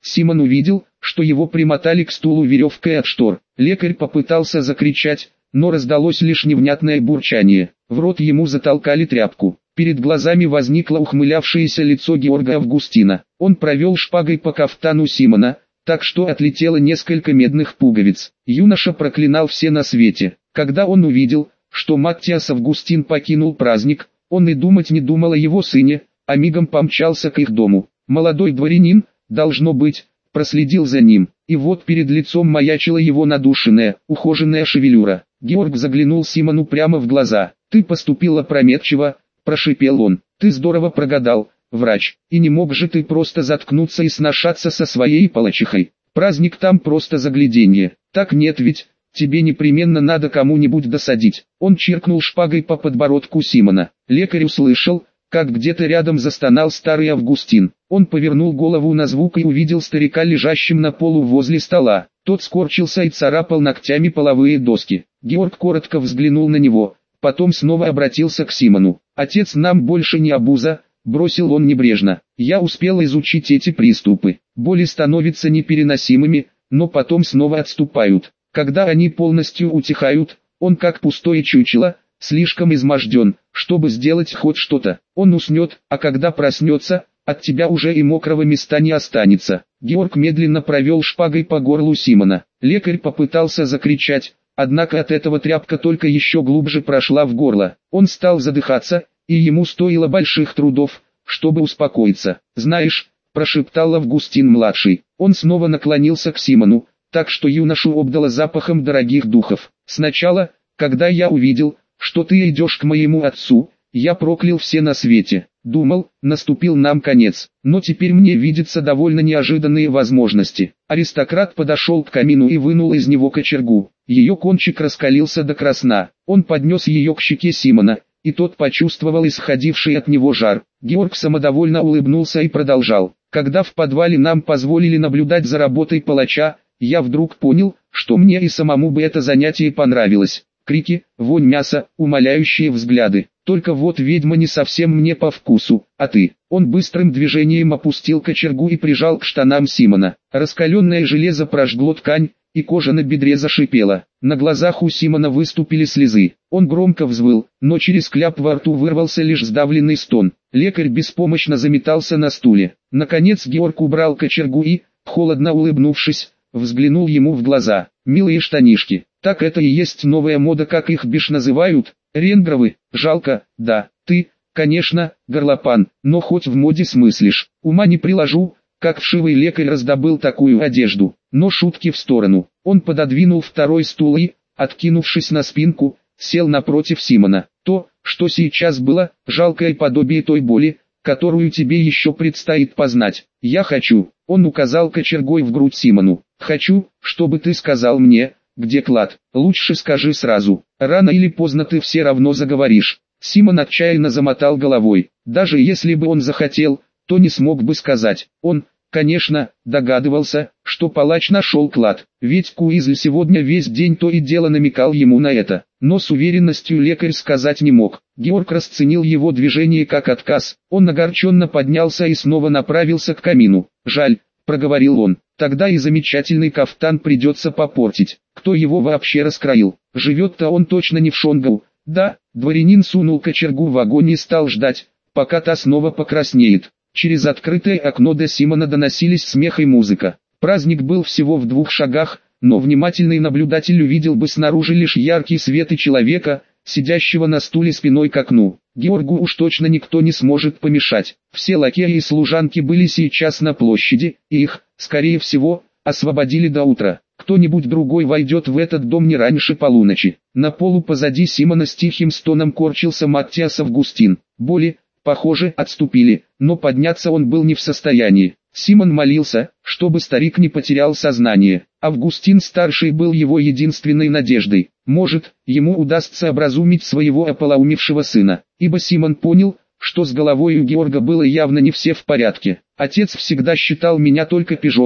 Симон увидел, что его примотали к стулу веревкой от штор. Лекарь попытался закричать, но раздалось лишь невнятное бурчание. В рот ему затолкали тряпку. Перед глазами возникло ухмылявшееся лицо Георга Августина. Он провел шпагой по кафтану Симона, так что отлетело несколько медных пуговиц. Юноша проклинал все на свете. Когда он увидел, что Маттиас Августин покинул праздник, он и думать не думал о его сыне, а мигом помчался к их дому. Молодой дворянин, должно быть, проследил за ним, и вот перед лицом маячила его надушенная, ухоженная шевелюра. Георг заглянул Симону прямо в глаза. «Ты поступил опрометчиво», – прошипел он. «Ты здорово прогадал, врач, и не мог же ты просто заткнуться и сношаться со своей палачихой. Праздник там просто загляденье. Так нет ведь, тебе непременно надо кому-нибудь досадить». Он чиркнул шпагой по подбородку Симона. Лекарь услышал, как где-то рядом застонал старый Августин. Он повернул голову на звук и увидел старика лежащим на полу возле стола. Тот скорчился и царапал ногтями половые доски. Георг коротко взглянул на него, потом снова обратился к Симону. «Отец нам больше не обуза», — бросил он небрежно. «Я успел изучить эти приступы. Боли становятся непереносимыми, но потом снова отступают. Когда они полностью утихают, он как пустое чучело, слишком изможден, чтобы сделать хоть что-то. Он уснет, а когда проснется, от тебя уже и мокрого места не останется». Георг медленно провел шпагой по горлу Симона. Лекарь попытался закричать, однако от этого тряпка только еще глубже прошла в горло. Он стал задыхаться, и ему стоило больших трудов, чтобы успокоиться. «Знаешь», – прошептал Августин-младший. Он снова наклонился к Симону, так что юношу обдало запахом дорогих духов. «Сначала, когда я увидел, что ты идешь к моему отцу, я проклял все на свете. Думал, наступил нам конец, но теперь мне видятся довольно неожиданные возможности». Аристократ подошел к камину и вынул из него кочергу. Ее кончик раскалился до красна. Он поднес ее к щеке Симона, и тот почувствовал исходивший от него жар. Георг самодовольно улыбнулся и продолжал. «Когда в подвале нам позволили наблюдать за работой палача, я вдруг понял, что мне и самому бы это занятие понравилось. Крики, вонь мяса, умоляющие взгляды. Только вот ведьма не совсем мне по вкусу, а ты». Он быстрым движением опустил кочергу и прижал к штанам Симона. Раскаленное железо прожгло ткань, и кожа на бедре зашипела. На глазах у Симона выступили слезы. Он громко взвыл, но через кляп во рту вырвался лишь сдавленный стон. Лекарь беспомощно заметался на стуле. Наконец Георг убрал кочергу и, холодно улыбнувшись, взглянул ему в глаза. «Милые штанишки, так это и есть новая мода, как их бишь называют? Ренгровы, жалко, да, ты, конечно, горлопан, но хоть в моде смыслишь. Ума не приложу, как вшивый лекарь раздобыл такую одежду». Но шутки в сторону. Он пододвинул второй стул и, откинувшись на спинку, сел напротив Симона. «То, что сейчас было, жалкое подобие той боли, которую тебе еще предстоит познать. Я хочу», — он указал кочергой в грудь Симону, «хочу, чтобы ты сказал мне, где клад. Лучше скажи сразу, рано или поздно ты все равно заговоришь». Симон отчаянно замотал головой. Даже если бы он захотел, то не смог бы сказать. Он, конечно, догадывался, что палач нашел клад, ведь Куизль сегодня весь день то и дело намекал ему на это, но с уверенностью лекарь сказать не мог. Георг расценил его движение как отказ, он огорченно поднялся и снова направился к камину. «Жаль», — проговорил он, — «тогда и замечательный кафтан придется попортить. Кто его вообще раскроил? Живет-то он точно не в Шонгау». «Да», — дворянин сунул кочергу в огонь и стал ждать, пока та снова покраснеет. Через открытое окно до Симона доносились смех и музыка. Праздник был всего в двух шагах, но внимательный наблюдатель увидел бы снаружи лишь яркий свет и человека, сидящего на стуле спиной к окну. Георгу уж точно никто не сможет помешать. Все лакеи и служанки были сейчас на площади, и их, скорее всего, освободили до утра. Кто-нибудь другой войдет в этот дом не раньше полуночи. На полу позади Симона с тихим стоном корчился Маттиас Августин. Боли, похоже, отступили, но подняться он был не в состоянии. Симон молился, чтобы старик не потерял сознание. Августин-старший был его единственной надеждой. Может, ему удастся образумить своего ополоумевшего сына, ибо Симон понял, что с головой у Георга было явно не все в порядке. «Отец всегда считал меня только пижоном»,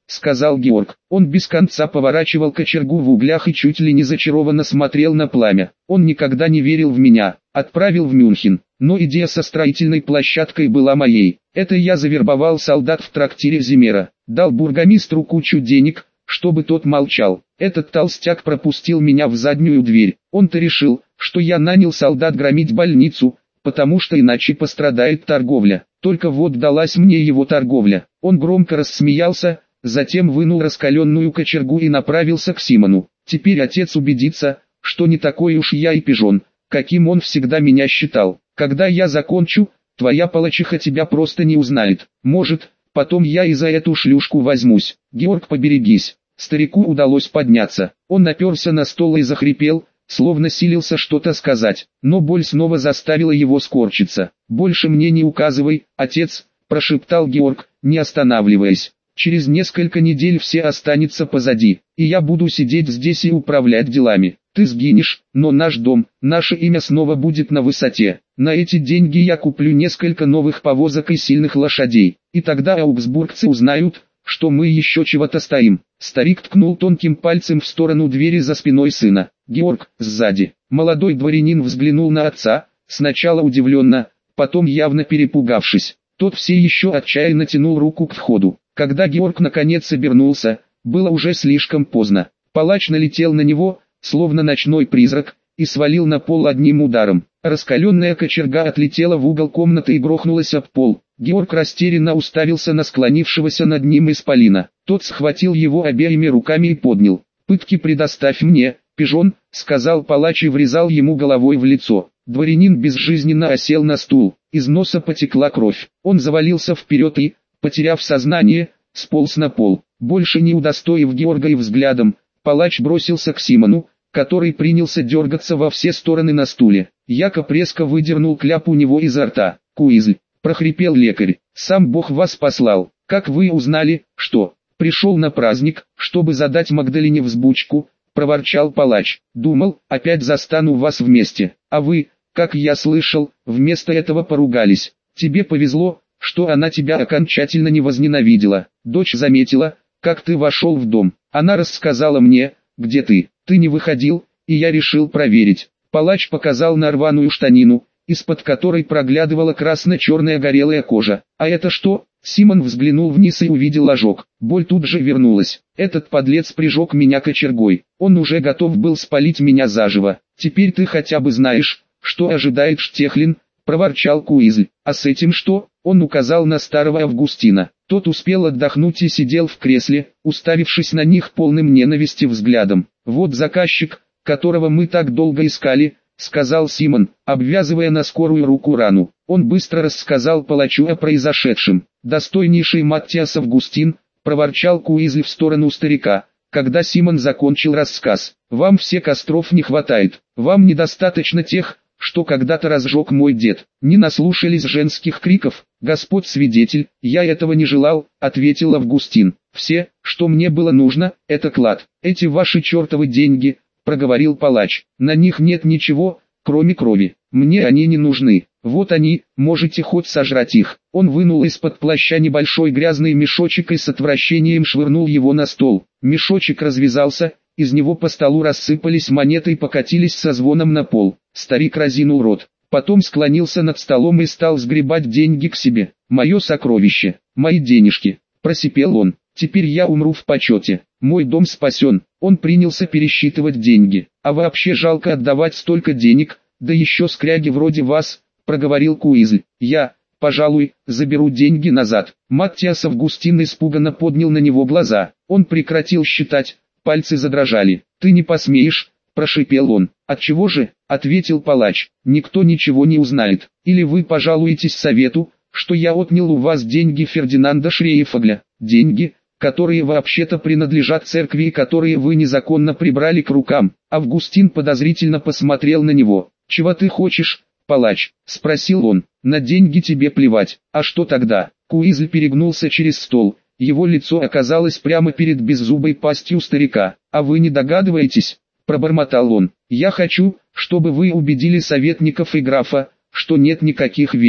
сказал Георг. Он без конца поворачивал кочергу в углях и чуть ли не зачарованно смотрел на пламя. Он никогда не верил в меня, отправил в Мюнхен. Но идея со строительной площадкой была моей. Это я завербовал солдат в трактире Зимера, дал бургомистру кучу денег, чтобы тот молчал. Этот толстяк пропустил меня в заднюю дверь. Он-то решил, что я нанял солдат громить больницу, потому что иначе пострадает торговля. Только вот далась мне его торговля. Он громко рассмеялся, затем вынул раскаленную кочергу и направился к Симону. Теперь отец убедится, что не такой уж я и пижон, каким он всегда меня считал. Когда я закончу, твоя палачиха тебя просто не узнает. Может, потом я и за эту шлюшку возьмусь. Георг, поберегись. Старику удалось подняться. Он наперся на стол и захрипел, словно силился что-то сказать, но боль снова заставила его скорчиться. «Больше мне не указывай, отец», – прошептал Георг, не останавливаясь. «Через несколько недель все останется позади, и я буду сидеть здесь и управлять делами. Ты сгинешь, но наш дом, наше имя снова будет на высоте. На эти деньги я куплю несколько новых повозок и сильных лошадей, и тогда аугсбургцы узнают, что мы еще чего-то стоим». Старик ткнул тонким пальцем в сторону двери за спиной сына. Георг, сзади. Молодой дворянин взглянул на отца, сначала удивленно, потом явно перепугавшись. Тот все еще отчаянно тянул руку к входу. Когда Георг наконец обернулся, было уже слишком поздно. Палач налетел на него, словно ночной призрак, и свалил на пол одним ударом. Раскаленная кочерга отлетела в угол комнаты и грохнулась об пол. Георг растерянно уставился на склонившегося над ним исполина. Тот схватил его обеими руками и поднял. «Пытки предоставь мне, пижон», — сказал палач и врезал ему головой в лицо. Дворянин безжизненно осел на стул, из носа потекла кровь. Он завалился вперед и, потеряв сознание, сполз на пол. Больше не удостоив Георга и взглядом, палач бросился к Симону, который принялся дергаться во все стороны на стуле. Якоб резко выдернул кляп у него изо рта. «Куизль», — прохрипел лекарь, — «сам Бог вас послал. Как вы узнали, что пришел на праздник, чтобы задать Магдалине взбучку?» — проворчал палач. «Думал, опять застану вас вместе, а вы, как я слышал, вместо этого поругались. Тебе повезло, что она тебя окончательно не возненавидела. Дочь заметила, как ты вошел в дом. Она рассказала мне, где ты. Ты не выходил, и я решил проверить». Палач показал на рваную штанину, из-под которой проглядывала красно-черная горелая кожа. «А это что?» Симон взглянул вниз и увидел ожог. Боль тут же вернулась. «Этот подлец прижег меня кочергой. Он уже готов был спалить меня заживо. Теперь ты хотя бы знаешь, что ожидает Штехлин», — проворчал Куизль. «А с этим что?» Он указал на старого Августина. Тот успел отдохнуть и сидел в кресле, уставившись на них полным ненависти взглядом. «Вот заказчик, которого мы так долго искали», — сказал Симон, обвязывая на скорую руку рану. Он быстро рассказал палачу о произошедшем. «Достойнейший Маттиас Августин», — проворчал Куизль в сторону старика, когда Симон закончил рассказ. «Вам все костров не хватает, вам недостаточно тех, что когда-то разжег мой дед. Не наслушались женских криков. Господь свидетель, я этого не желал», — ответил Августин. «Все, что мне было нужно, это клад. Эти ваши чертовы деньги», — проговорил палач. «На них нет ничего, кроме крови. Мне они не нужны. Вот они, можете хоть сожрать их». Он вынул из-под плаща небольшой грязный мешочек и с отвращением швырнул его на стол. Мешочек развязался, из него по столу рассыпались монеты и покатились со звоном на пол. Старик разинул рот, потом склонился над столом и стал сгребать деньги к себе. «Мое сокровище, мои денежки», — просипел он. «Теперь я умру в почете. Мой дом спасен». Он принялся пересчитывать деньги. «А вообще жалко отдавать столько денег, да еще скряги вроде вас», — проговорил Куизль. «Я, пожалуй, заберу деньги назад». Маттиас Августин испуганно поднял на него глаза. Он прекратил считать, пальцы задрожали. «Ты не посмеешь», — прошипел он. «Отчего же?» — ответил палач. «Никто ничего не узнает. Или вы пожалуетесь совету, что я отнял у вас деньги Фердинанда Шрейфогля. Деньги, которые вообще-то принадлежат церкви и которые вы незаконно прибрали к рукам». Августин подозрительно посмотрел на него. «Чего ты хочешь, палач?» — спросил он. «На деньги тебе плевать. А что тогда?» Куизль перегнулся через стол. Его лицо оказалось прямо перед беззубой пастью старика. «А вы не догадываетесь?» — пробормотал он. «Я хочу, чтобы вы убедили советников и графа, что нет никаких ведьм,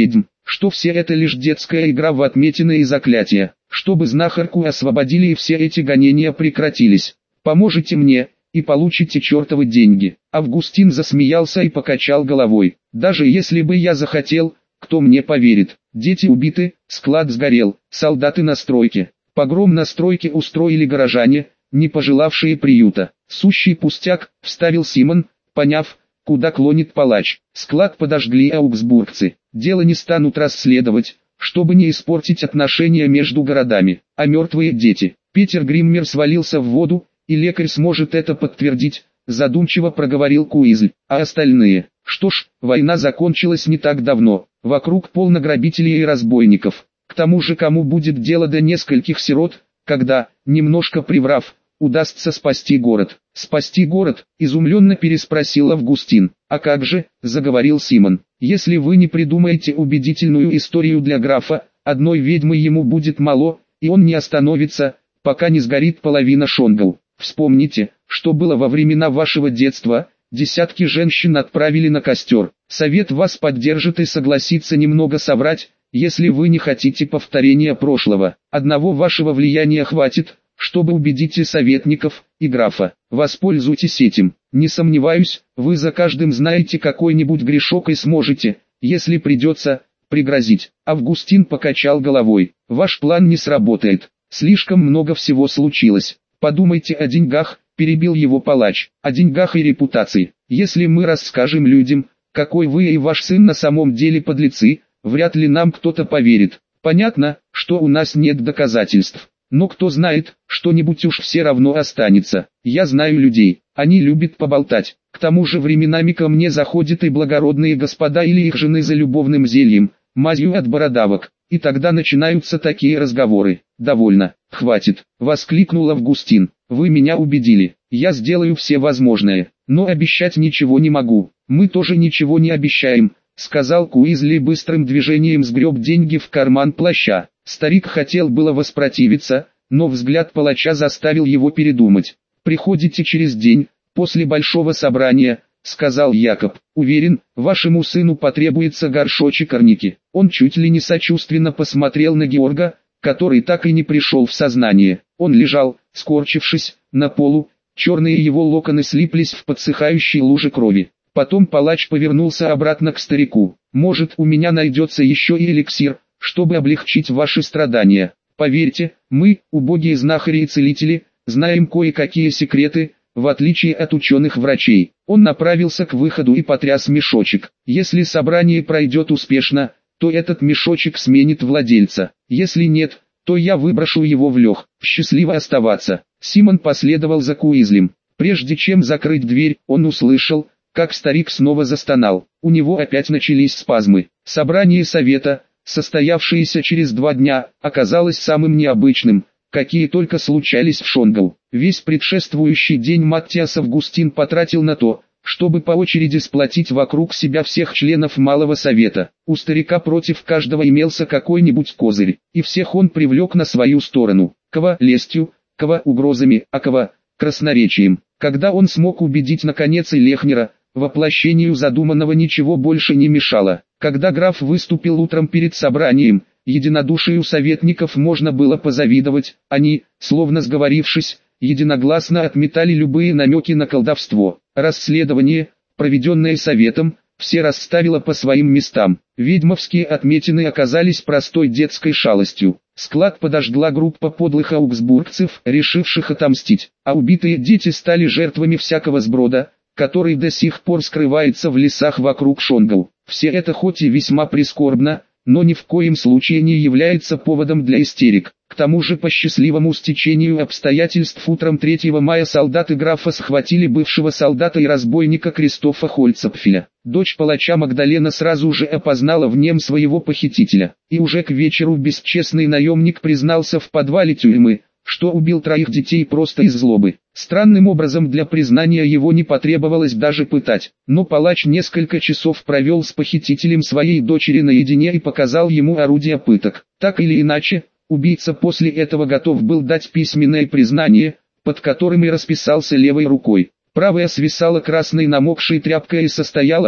что все это лишь детская игра в отметины и заклятия, чтобы знахарку освободили и все эти гонения прекратились. Поможете мне, и получите чертовы деньги. Августин засмеялся и покачал головой. Даже если бы я захотел, кто мне поверит? Дети убиты, склад сгорел, солдаты на стройке. Погром на стройке устроили горожане, не пожелавшие приюта. Сущий пустяк, вставил Симон, поняв, куда клонит палач. Склад подожгли аугсбургцы. Дело не станут расследовать, чтобы не испортить отношения между городами. А мертвые дети? Питер Гриммер свалился в воду, и лекарь сможет это подтвердить, задумчиво проговорил Куизль. А остальные? Что ж, война закончилась не так давно. Вокруг полно грабителей и разбойников. К тому же кому будет дело до нескольких сирот, когда, немножко приврав, удастся спасти город. «Спасти город?» – изумленно переспросил Августин. «А как же?» – заговорил Симон. «Если вы не придумаете убедительную историю для графа, одной ведьмы ему будет мало, и он не остановится, пока не сгорит половина Шонгал. Вспомните, что было во времена вашего детства, десятки женщин отправили на костер. Совет вас поддержит и согласится немного соврать, если вы не хотите повторения прошлого. Одного вашего влияния хватит, чтобы убедить и советников, и графа. Воспользуйтесь этим. Не сомневаюсь, вы за каждым знаете какой-нибудь грешок и сможете, если придется, пригрозить». Августин покачал головой. «Ваш план не сработает. Слишком много всего случилось. Подумайте о деньгах», перебил его палач. «О деньгах и репутации. Если мы расскажем людям, какой вы и ваш сын на самом деле подлецы, вряд ли нам кто-то поверит. Понятно, что у нас нет доказательств. Но кто знает, что-нибудь уж все равно останется. Я знаю людей, они любят поболтать. К тому же временами ко мне заходят и благородные господа или их жены за любовным зельем, мазью от бородавок. И тогда начинаются такие разговоры. Довольно, хватит», — воскликнул Августин. «Вы меня убедили, я сделаю все возможное, но обещать ничего не могу». «Мы тоже ничего не обещаем», — сказал Куизли, быстрым движением сгреб деньги в карман плаща. Старик хотел было воспротивиться, но взгляд палача заставил его передумать. «Приходите через день, после большого собрания», — сказал Якоб. «Уверен, вашему сыну потребуется горшочек арники». Он чуть ли не сочувственно посмотрел на Георга, который так и не пришел в сознание. Он лежал, скорчившись, на полу, черные его локоны слиплись в подсыхающей луже крови. Потом палач повернулся обратно к старику. «Может, у меня найдется еще и эликсир, чтобы облегчить ваши страдания. Поверьте, мы, убогие знахари и целители, знаем кое-какие секреты, в отличие от ученых-врачей». Он направился к выходу и потряс мешочек. «Если собрание пройдет успешно, то этот мешочек сменит владельца. Если нет, то я выброшу его в лёг. Счастливо оставаться». Симон последовал за Куизлем. Прежде чем закрыть дверь, он услышал, как старик снова застонал. У него опять начались спазмы. Собрание совета, состоявшееся через два дня, оказалось самым необычным, какие только случались в Шонгал. Весь предшествующий день Маттиас Августин потратил на то, чтобы по очереди сплотить вокруг себя всех членов Малого Совета. У старика против каждого имелся какой-нибудь козырь, и всех он привлек на свою сторону. Кого лестью, кого угрозами, а кого красноречием. Когда он смог убедить наконец и Лехнера, воплощению задуманного ничего больше не мешало. Когда граф выступил утром перед собранием, единодушию советников можно было позавидовать. Они, словно сговорившись, единогласно отметали любые намеки на колдовство. Расследование, проведенное советом, все расставило по своим местам. Ведьмовские отметины оказались простой детской шалостью. Склад подожгла группа подлых аугсбургцев, решивших отомстить, а убитые дети стали жертвами всякого сброда, который до сих пор скрывается в лесах вокруг Шонгал. Все это хоть и весьма прискорбно, но ни в коем случае не является поводом для истерик. К тому же по счастливому стечению обстоятельств утром третьего мая солдаты графа схватили бывшего солдата и разбойника Кристофа Хольцапфеля. Дочь палача Магдалена сразу же опознала в нем своего похитителя, и уже к вечеру бесчестный наемник признался в подвале тюрьмы, что убил троих детей просто из злобы. Странным образом для признания его не потребовалось даже пытать, но палач несколько часов провел с похитителем своей дочери наедине и показал ему орудие пыток. Так или иначе, убийца после этого готов был дать письменное признание, под которым и расписался левой рукой. Правая свисала красной намокшей тряпкой и состояла,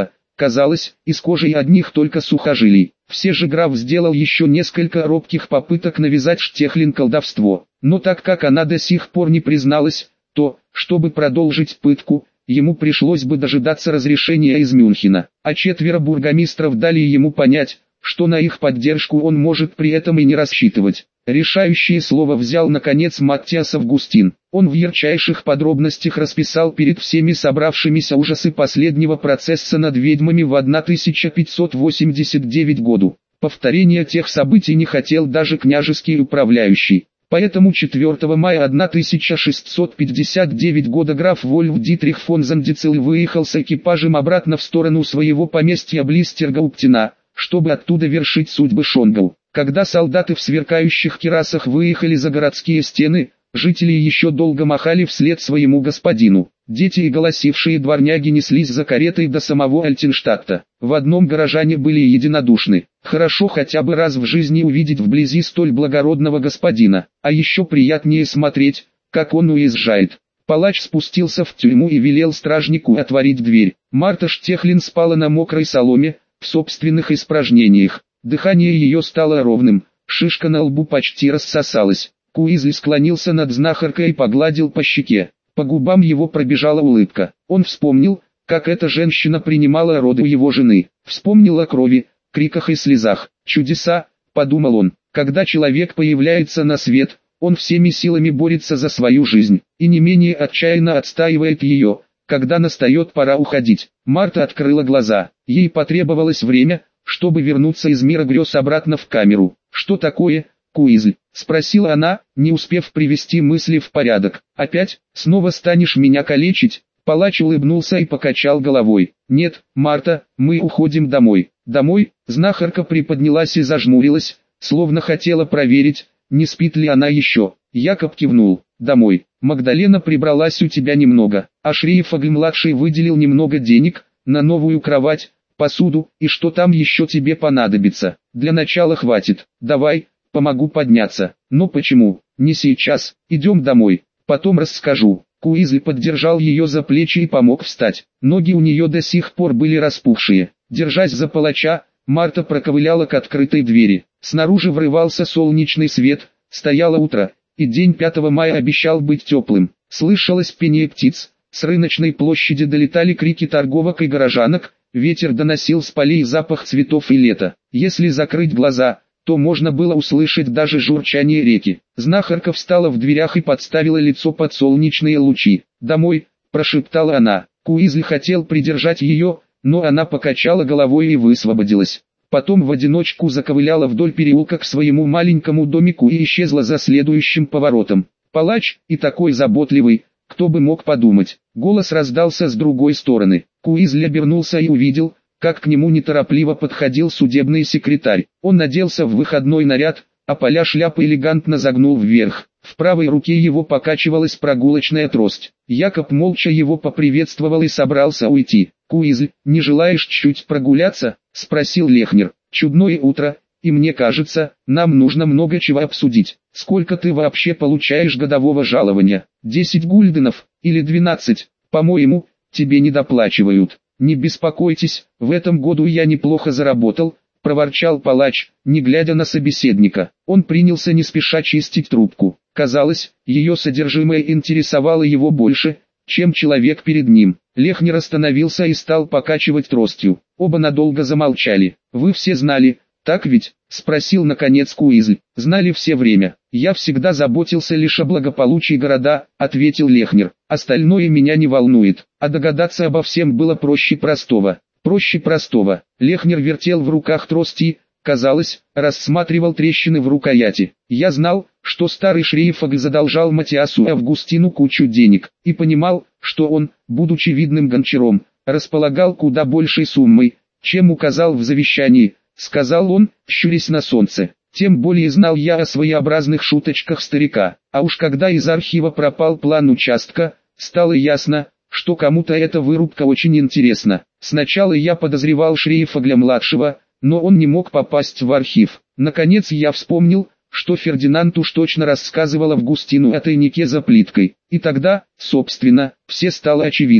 казалось, из кожи одних только сухожилий. Все же граф сделал еще несколько робких попыток навязать Штехлин колдовство, но так как она до сих пор не призналась, то, чтобы продолжить пытку, ему пришлось бы дожидаться разрешения из Мюнхена, а четверо бургомистров дали ему понять, что на их поддержку он может при этом и не рассчитывать. Решающее слово взял наконец Маттиас Августин. Он в ярчайших подробностях расписал перед всеми собравшимися ужасы последнего процесса над ведьмами в тысяча пятьсот восемьдесят девятом году. Повторения тех событий не хотел даже княжеский управляющий. Поэтому четвёртого мая тысяча шестьсот пятьдесят девятого года граф Вольф Дитрих фон Зандицел выехал с экипажем обратно в сторону своего поместья близ Тергауптена, чтобы оттуда вершить судьбы Шонгау. Когда солдаты в сверкающих кирасах выехали за городские стены, жители еще долго махали вслед своему господину. Дети и голосившие дворняги неслись за каретой до самого Альтенштадта. В одном горожане были единодушны: хорошо хотя бы раз в жизни увидеть вблизи столь благородного господина, а еще приятнее смотреть, как он уезжает. Палач спустился в тюрьму и велел стражнику отворить дверь. Марта Штехлин спала на мокрой соломе, в собственных испражнениях. Дыхание ее стало ровным, шишка на лбу почти рассосалась. Куизли склонился над знахаркой и погладил по щеке. По губам его пробежала улыбка. Он вспомнил, как эта женщина принимала роды у его жены. Вспомнил о крови, криках и слезах. «Чудеса», — подумал он, — когда человек появляется на свет, он всеми силами борется за свою жизнь, и не менее отчаянно отстаивает ее, когда настает пора уходить. Марта открыла глаза. Ей потребовалось время, чтобы вернуться из мира грез обратно в камеру. «Что такое, Куизль?» — спросила она, не успев привести мысли в порядок. «Опять, снова станешь меня калечить?» Палач улыбнулся и покачал головой. «Нет, Марта, мы уходим домой». «Домой?» Знахарка приподнялась и зажмурилась, словно хотела проверить, не спит ли она еще. Якоб кивнул. «Домой. Магдалена прибралась у тебя немного, а Шриефагль-младший выделил немного денег на новую кровать, посуду, и что там еще тебе понадобится. Для начала хватит. Давай, помогу подняться». «Но почему? Не сейчас. Идем домой. Потом расскажу». Куизли поддержал ее за плечи и помог встать. Ноги у нее до сих пор были распухшие. Держась за палача, Марта проковыляла к открытой двери. Снаружи врывался солнечный свет, стояло утро, и день пятого мая обещал быть теплым. Слышалось пение птиц, с рыночной площади долетали крики торговок и горожанок, ветер доносил с полей запах цветов и лета. Если закрыть глаза, то можно было услышать даже журчание реки. Знахарка встала в дверях и подставила лицо под солнечные лучи. «Домой», — прошептала она. Куизли хотел придержать ее, но она покачала головой и высвободилась. Потом в одиночку заковыляла вдоль переулка к своему маленькому домику и исчезла за следующим поворотом. Палач, и такой заботливый, кто бы мог подумать. Голос раздался с другой стороны. Куизли обернулся и увидел, как к нему неторопливо подходил судебный секретарь. Он наделся в выходной наряд, а поля шляпы элегантно загнул вверх. В правой руке его покачивалась прогулочная трость. Якоб молча его поприветствовал и собрался уйти. «Куизль, не желаешь чуть прогуляться?» — спросил Лехнер. «Чудное утро, и мне кажется, нам нужно много чего обсудить. Сколько ты вообще получаешь годового жалования? Десять гульденов, или двенадцать? По-моему, тебе не доплачивают». «Не беспокойтесь, в этом году я неплохо заработал», — проворчал палач, не глядя на собеседника. Он принялся не спеша чистить трубку. Казалось, ее содержимое интересовало его больше, чем человек перед ним. Лехнер остановился и стал покачивать тростью. Оба надолго замолчали. «Вы все знали, так ведь?» — спросил наконец Куизль. «Знали все время. Я всегда заботился лишь о благополучии города», — ответил Лехнер. «Остальное меня не волнует». А догадаться обо всем было проще простого. Проще простого. Лехнер вертел в руках трости, казалось, рассматривал трещины в рукояти. «Я знал, что старый Шриефагль задолжал Маттиасу Августину кучу денег, и понимал, что он, будучи видным гончаром, располагал куда большей суммой, чем указал в завещании», — сказал он, щурясь на солнце. «Тем более знал я о своеобразных шуточках старика, а уж когда из архива пропал план участка, стало ясно, что кому-то эта вырубка очень интересна. Сначала я подозревал Шриефагля-младшего, но он не мог попасть в архив. Наконец я вспомнил, что Фердинанд уж точно рассказывал Августину о тайнике за плиткой. И тогда, собственно, все стало очевидным.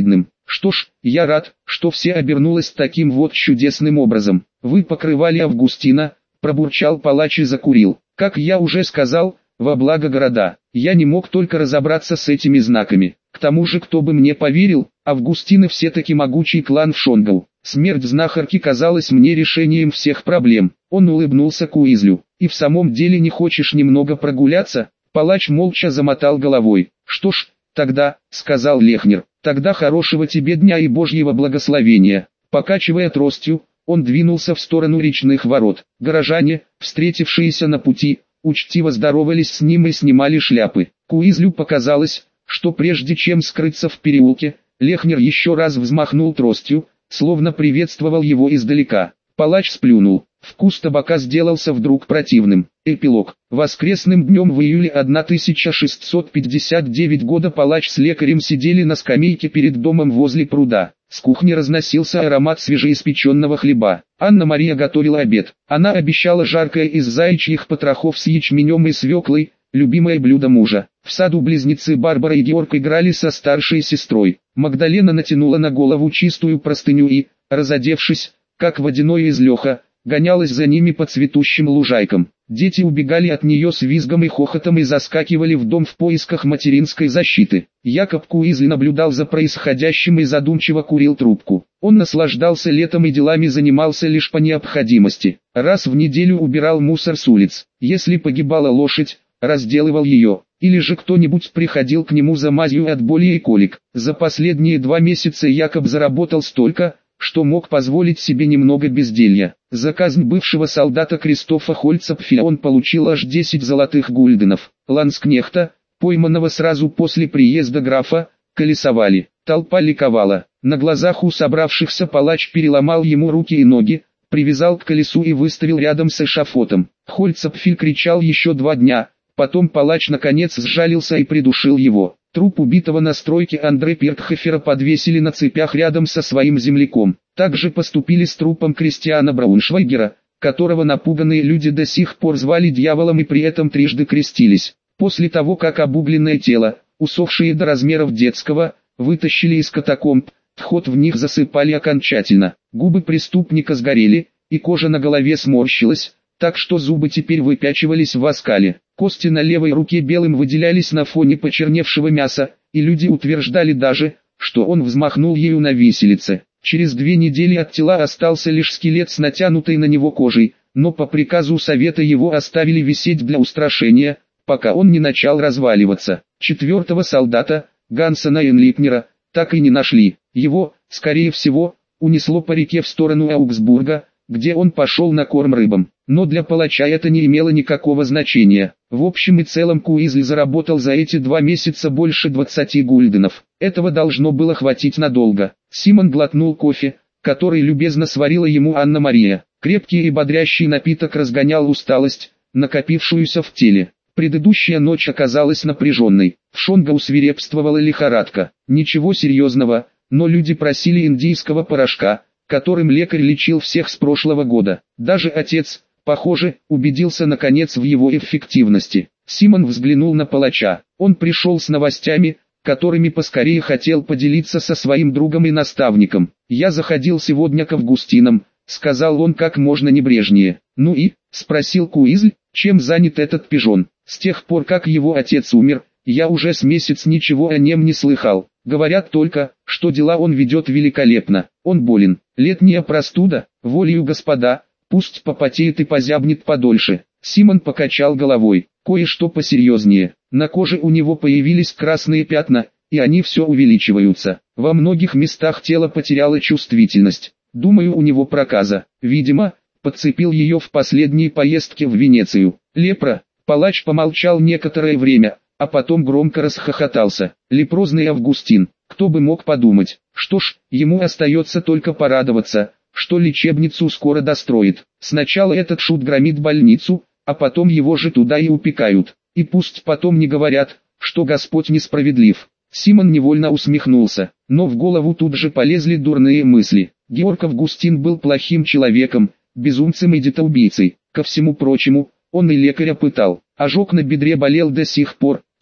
Что ж, я рад, что все обернулось таким вот чудесным образом. Вы покрывали Августина, пробурчал палач и закурил. Как я уже сказал, во благо города. Я не мог только разобраться с этими знаками. К тому же, кто бы мне поверил, Августины все-таки могучий клан в Шонгоу. Смерть знахарки казалась мне решением всех проблем. Он улыбнулся Куизлю. И в самом деле не хочешь немного прогуляться? Палач молча замотал головой. Что ж, тогда, сказал Лехнер, тогда хорошего тебе дня и Божьего благословения. Покачивая тростью, он двинулся в сторону речных ворот. Горожане, встретившиеся на пути, учтиво здоровались с ним и снимали шляпы. Куизлю показалось, что прежде чем скрыться в переулке, Лехнер еще раз взмахнул тростью, словно приветствовал его издалека. Палач сплюнул. Вкус табака сделался вдруг противным. Эпилог. Воскресным днем в июле тысяча шестьсот пятьдесят девятого года палач с лекарем сидели на скамейке перед домом возле пруда. С кухни разносился аромат свежеиспеченного хлеба. Анна-Мария готовила обед. Она обещала жаркое из заячьих потрохов с ячменем и свеклой, любимое блюдо мужа. В саду близнецы Барбара и Георг играли со старшей сестрой. Магдалена натянула на голову чистую простыню и, разодевшись, как водяной из леха, гонялась за ними по цветущим лужайкам. Дети убегали от нее с визгом и хохотом и заскакивали в дом в поисках материнской защиты. Якоб Куизли наблюдал за происходящим и задумчиво курил трубку. Он наслаждался летом и делами занимался лишь по необходимости. Раз в неделю убирал мусор с улиц. Если погибала лошадь, разделывал ее. Или же кто-нибудь приходил к нему за мазью от боли и колик. За последние два месяца Якоб заработал столько, что мог позволить себе немного безделья. За казнь бывшего солдата Кристофа Хольцапфеля он получил аж десять золотых гульденов. Ланскнехта, пойманного сразу после приезда графа, колесовали. Толпа ликовала. На глазах у собравшихся палач переломал ему руки и ноги, привязал к колесу и выставил рядом с эшафотом. Хольцапфель кричал еще два дня, потом палач наконец сжалился и придушил его. Труп убитого на стройке Андре Пертхофера подвесили на цепях рядом со своим земляком. Так же поступили с трупом Кристиана Брауншвайгера, которого напуганные люди до сих пор звали дьяволом и при этом трижды крестились. После того, как обугленное тело, усохшее до размеров детского, вытащили из катакомб, вход в них засыпали окончательно. Губы преступника сгорели, и кожа на голове сморщилась, так что зубы теперь выпячивались в оскале. Кости на левой руке белым выделялись на фоне почерневшего мяса, и люди утверждали даже, что он взмахнул ею на виселице. Через две недели от тела остался лишь скелет с натянутой на него кожей, но по приказу совета его оставили висеть для устрашения, пока он не начал разваливаться. Четвертого солдата, Гансена Энлипнера, так и не нашли. Его, скорее всего, унесло по реке в сторону Аугсбурга, где он пошел на корм рыбам. Но для палача это не имело никакого значения. В общем и целом Куизли заработал за эти два месяца больше двадцати гульденов. Этого должно было хватить надолго. Симон глотнул кофе, который любезно сварила ему Анна-Мария. Крепкий и бодрящий напиток разгонял усталость, накопившуюся в теле. Предыдущая ночь оказалась напряженной. В Шонгоу свирепствовала лихорадка. Ничего серьезного, но люди просили индийского порошка, которым лекарь лечил всех с прошлого года. Даже отец, похоже, убедился наконец в его эффективности. Симон взглянул на палача. Он пришел с новостями, которыми поскорее хотел поделиться со своим другом и наставником. «Я заходил сегодня к Августинам», — сказал он как можно небрежнее. «Ну и?» — спросил Куизль, — «чем занят этот пижон? С тех пор, как его отец умер, я уже с месяц ничего о нем не слыхал. Говорят только, что дела он ведет великолепно. Он болен. Летняя простуда, волею господа, пусть попотеет и позябнет подольше». Симон покачал головой. «Кое-что посерьезнее. На коже у него появились красные пятна, и они все увеличиваются. Во многих местах тело потеряло чувствительность. Думаю, у него проказа. Видимо, подцепил ее в последней поездке в Венецию. Лепра». Палач помолчал некоторое время, а потом громко расхохотался. «Лепрозный Августин, кто бы мог подумать. Что ж, ему остается только порадоваться, что лечебницу скоро достроит. Сначала этот шут громит больницу, а потом его же туда и упекают. И пусть потом не говорят, что Господь несправедлив». Симон невольно усмехнулся, но в голову тут же полезли дурные мысли. Георг Августин был плохим человеком, безумцем и детоубийцей. Ко всему прочему, он и лекаря пытал. Ожог на бедре болел до сих пор.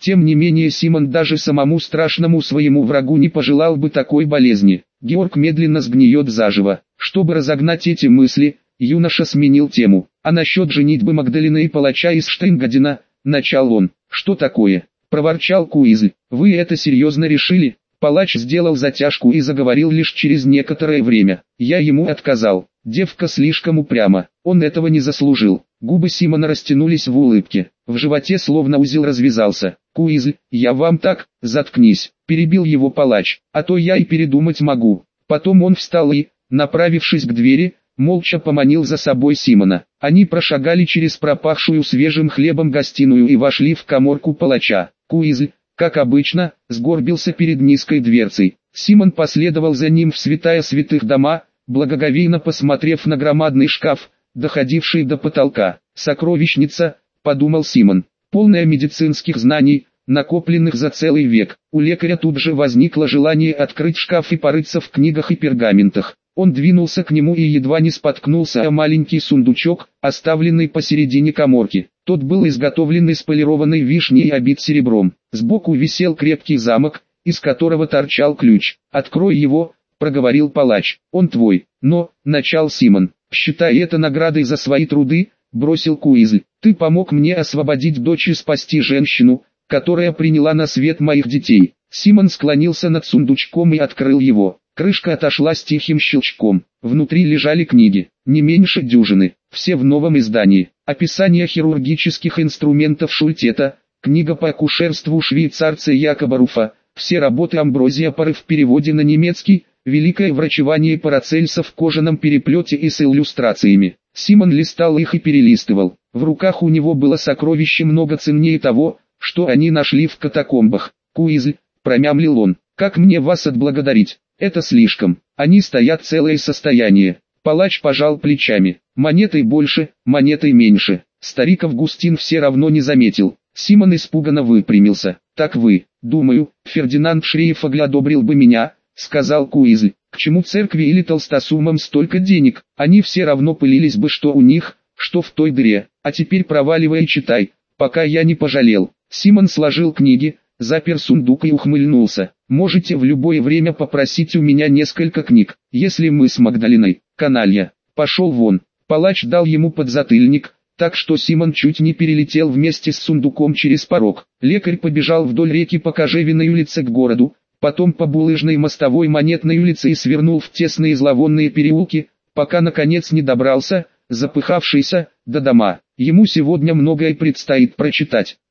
Тем не менее Симон даже самому страшному своему врагу не пожелал бы такой болезни. Георг медленно сгниет заживо. Чтобы разогнать эти мысли, юноша сменил тему. А насчет женитьбы Магдалины и палача из Штейнгадена, начал он. Что такое? Проворчал Куизль. Вы это серьезно решили? Палач сделал затяжку и заговорил лишь через некоторое время. Я ему отказал. Девка слишком упряма. Он этого не заслужил. Губы Симона растянулись в улыбке. В животе словно узел развязался. Куизль, я вам так, заткнись, перебил его палач, а то я и передумать могу. Потом он встал и, направившись к двери, молча поманил за собой Симона. Они прошагали через пропахшую свежим хлебом гостиную и вошли в каморку палача. Куизль, как обычно, сгорбился перед низкой дверцей. Симон последовал за ним в святая святых дома, благоговейно посмотрев на громадный шкаф, доходивший до потолка. «Сокровищница», — подумал Симон, — полная медицинских знаний, накопленных за целый век. У лекаря тут же возникло желание открыть шкаф и порыться в книгах и пергаментах. Он двинулся к нему и едва не споткнулся о маленький сундучок, оставленный посередине каморки. Тот был изготовлен из полированной вишни и обит серебром. Сбоку висел крепкий замок, из которого торчал ключ. «Открой его», — проговорил палач. «Он твой». «Но», — начал Симон. «Считай это наградой за свои труды», — бросил Куизль. «Ты помог мне освободить дочь и спасти женщину, которая приняла на свет моих детей». Симон склонился над сундучком и открыл его. Крышка отошла с тихим щелчком. Внутри лежали книги, не меньше дюжины, все в новом издании. Описание хирургических инструментов Шультета, книга по акушерству швейцарца Якоба Руфа, все работы Амброзия Пары в переводе на немецкий, великое врачевание Парацельса в кожаном переплете и с иллюстрациями. Симон листал их и перелистывал. В руках у него было сокровище много ценнее того, что они нашли в катакомбах. «Куизль», — промямлил он, — «как мне вас отблагодарить? Это слишком. Они стоят целое состояние». Палач пожал плечами. Монетой больше, монетой меньше. Старик Августин все равно не заметил. Симон испуганно выпрямился. «Так вы, думаю, Фердинанд Шрейфогль одобрил бы меня», — сказал Куизль. «К чему церкви или толстосумам столько денег? Они все равно пылились бы что у них, что в той дыре. А теперь проваливай и читай, пока я не пожалел». Симон сложил книги, запер сундук и ухмыльнулся. «Можете в любое время попросить у меня несколько книг, если мы с Магдалиной, каналья». «Пошел вон». Палач дал ему подзатыльник, так что Симон чуть не перелетел вместе с сундуком через порог. Лекарь побежал вдоль реки по Кожевиной улице к городу, потом по булыжной мостовой Монетной улице и свернул в тесные зловонные переулки, пока наконец не добрался, запыхавшийся, до дома. Ему сегодня многое предстоит прочитать.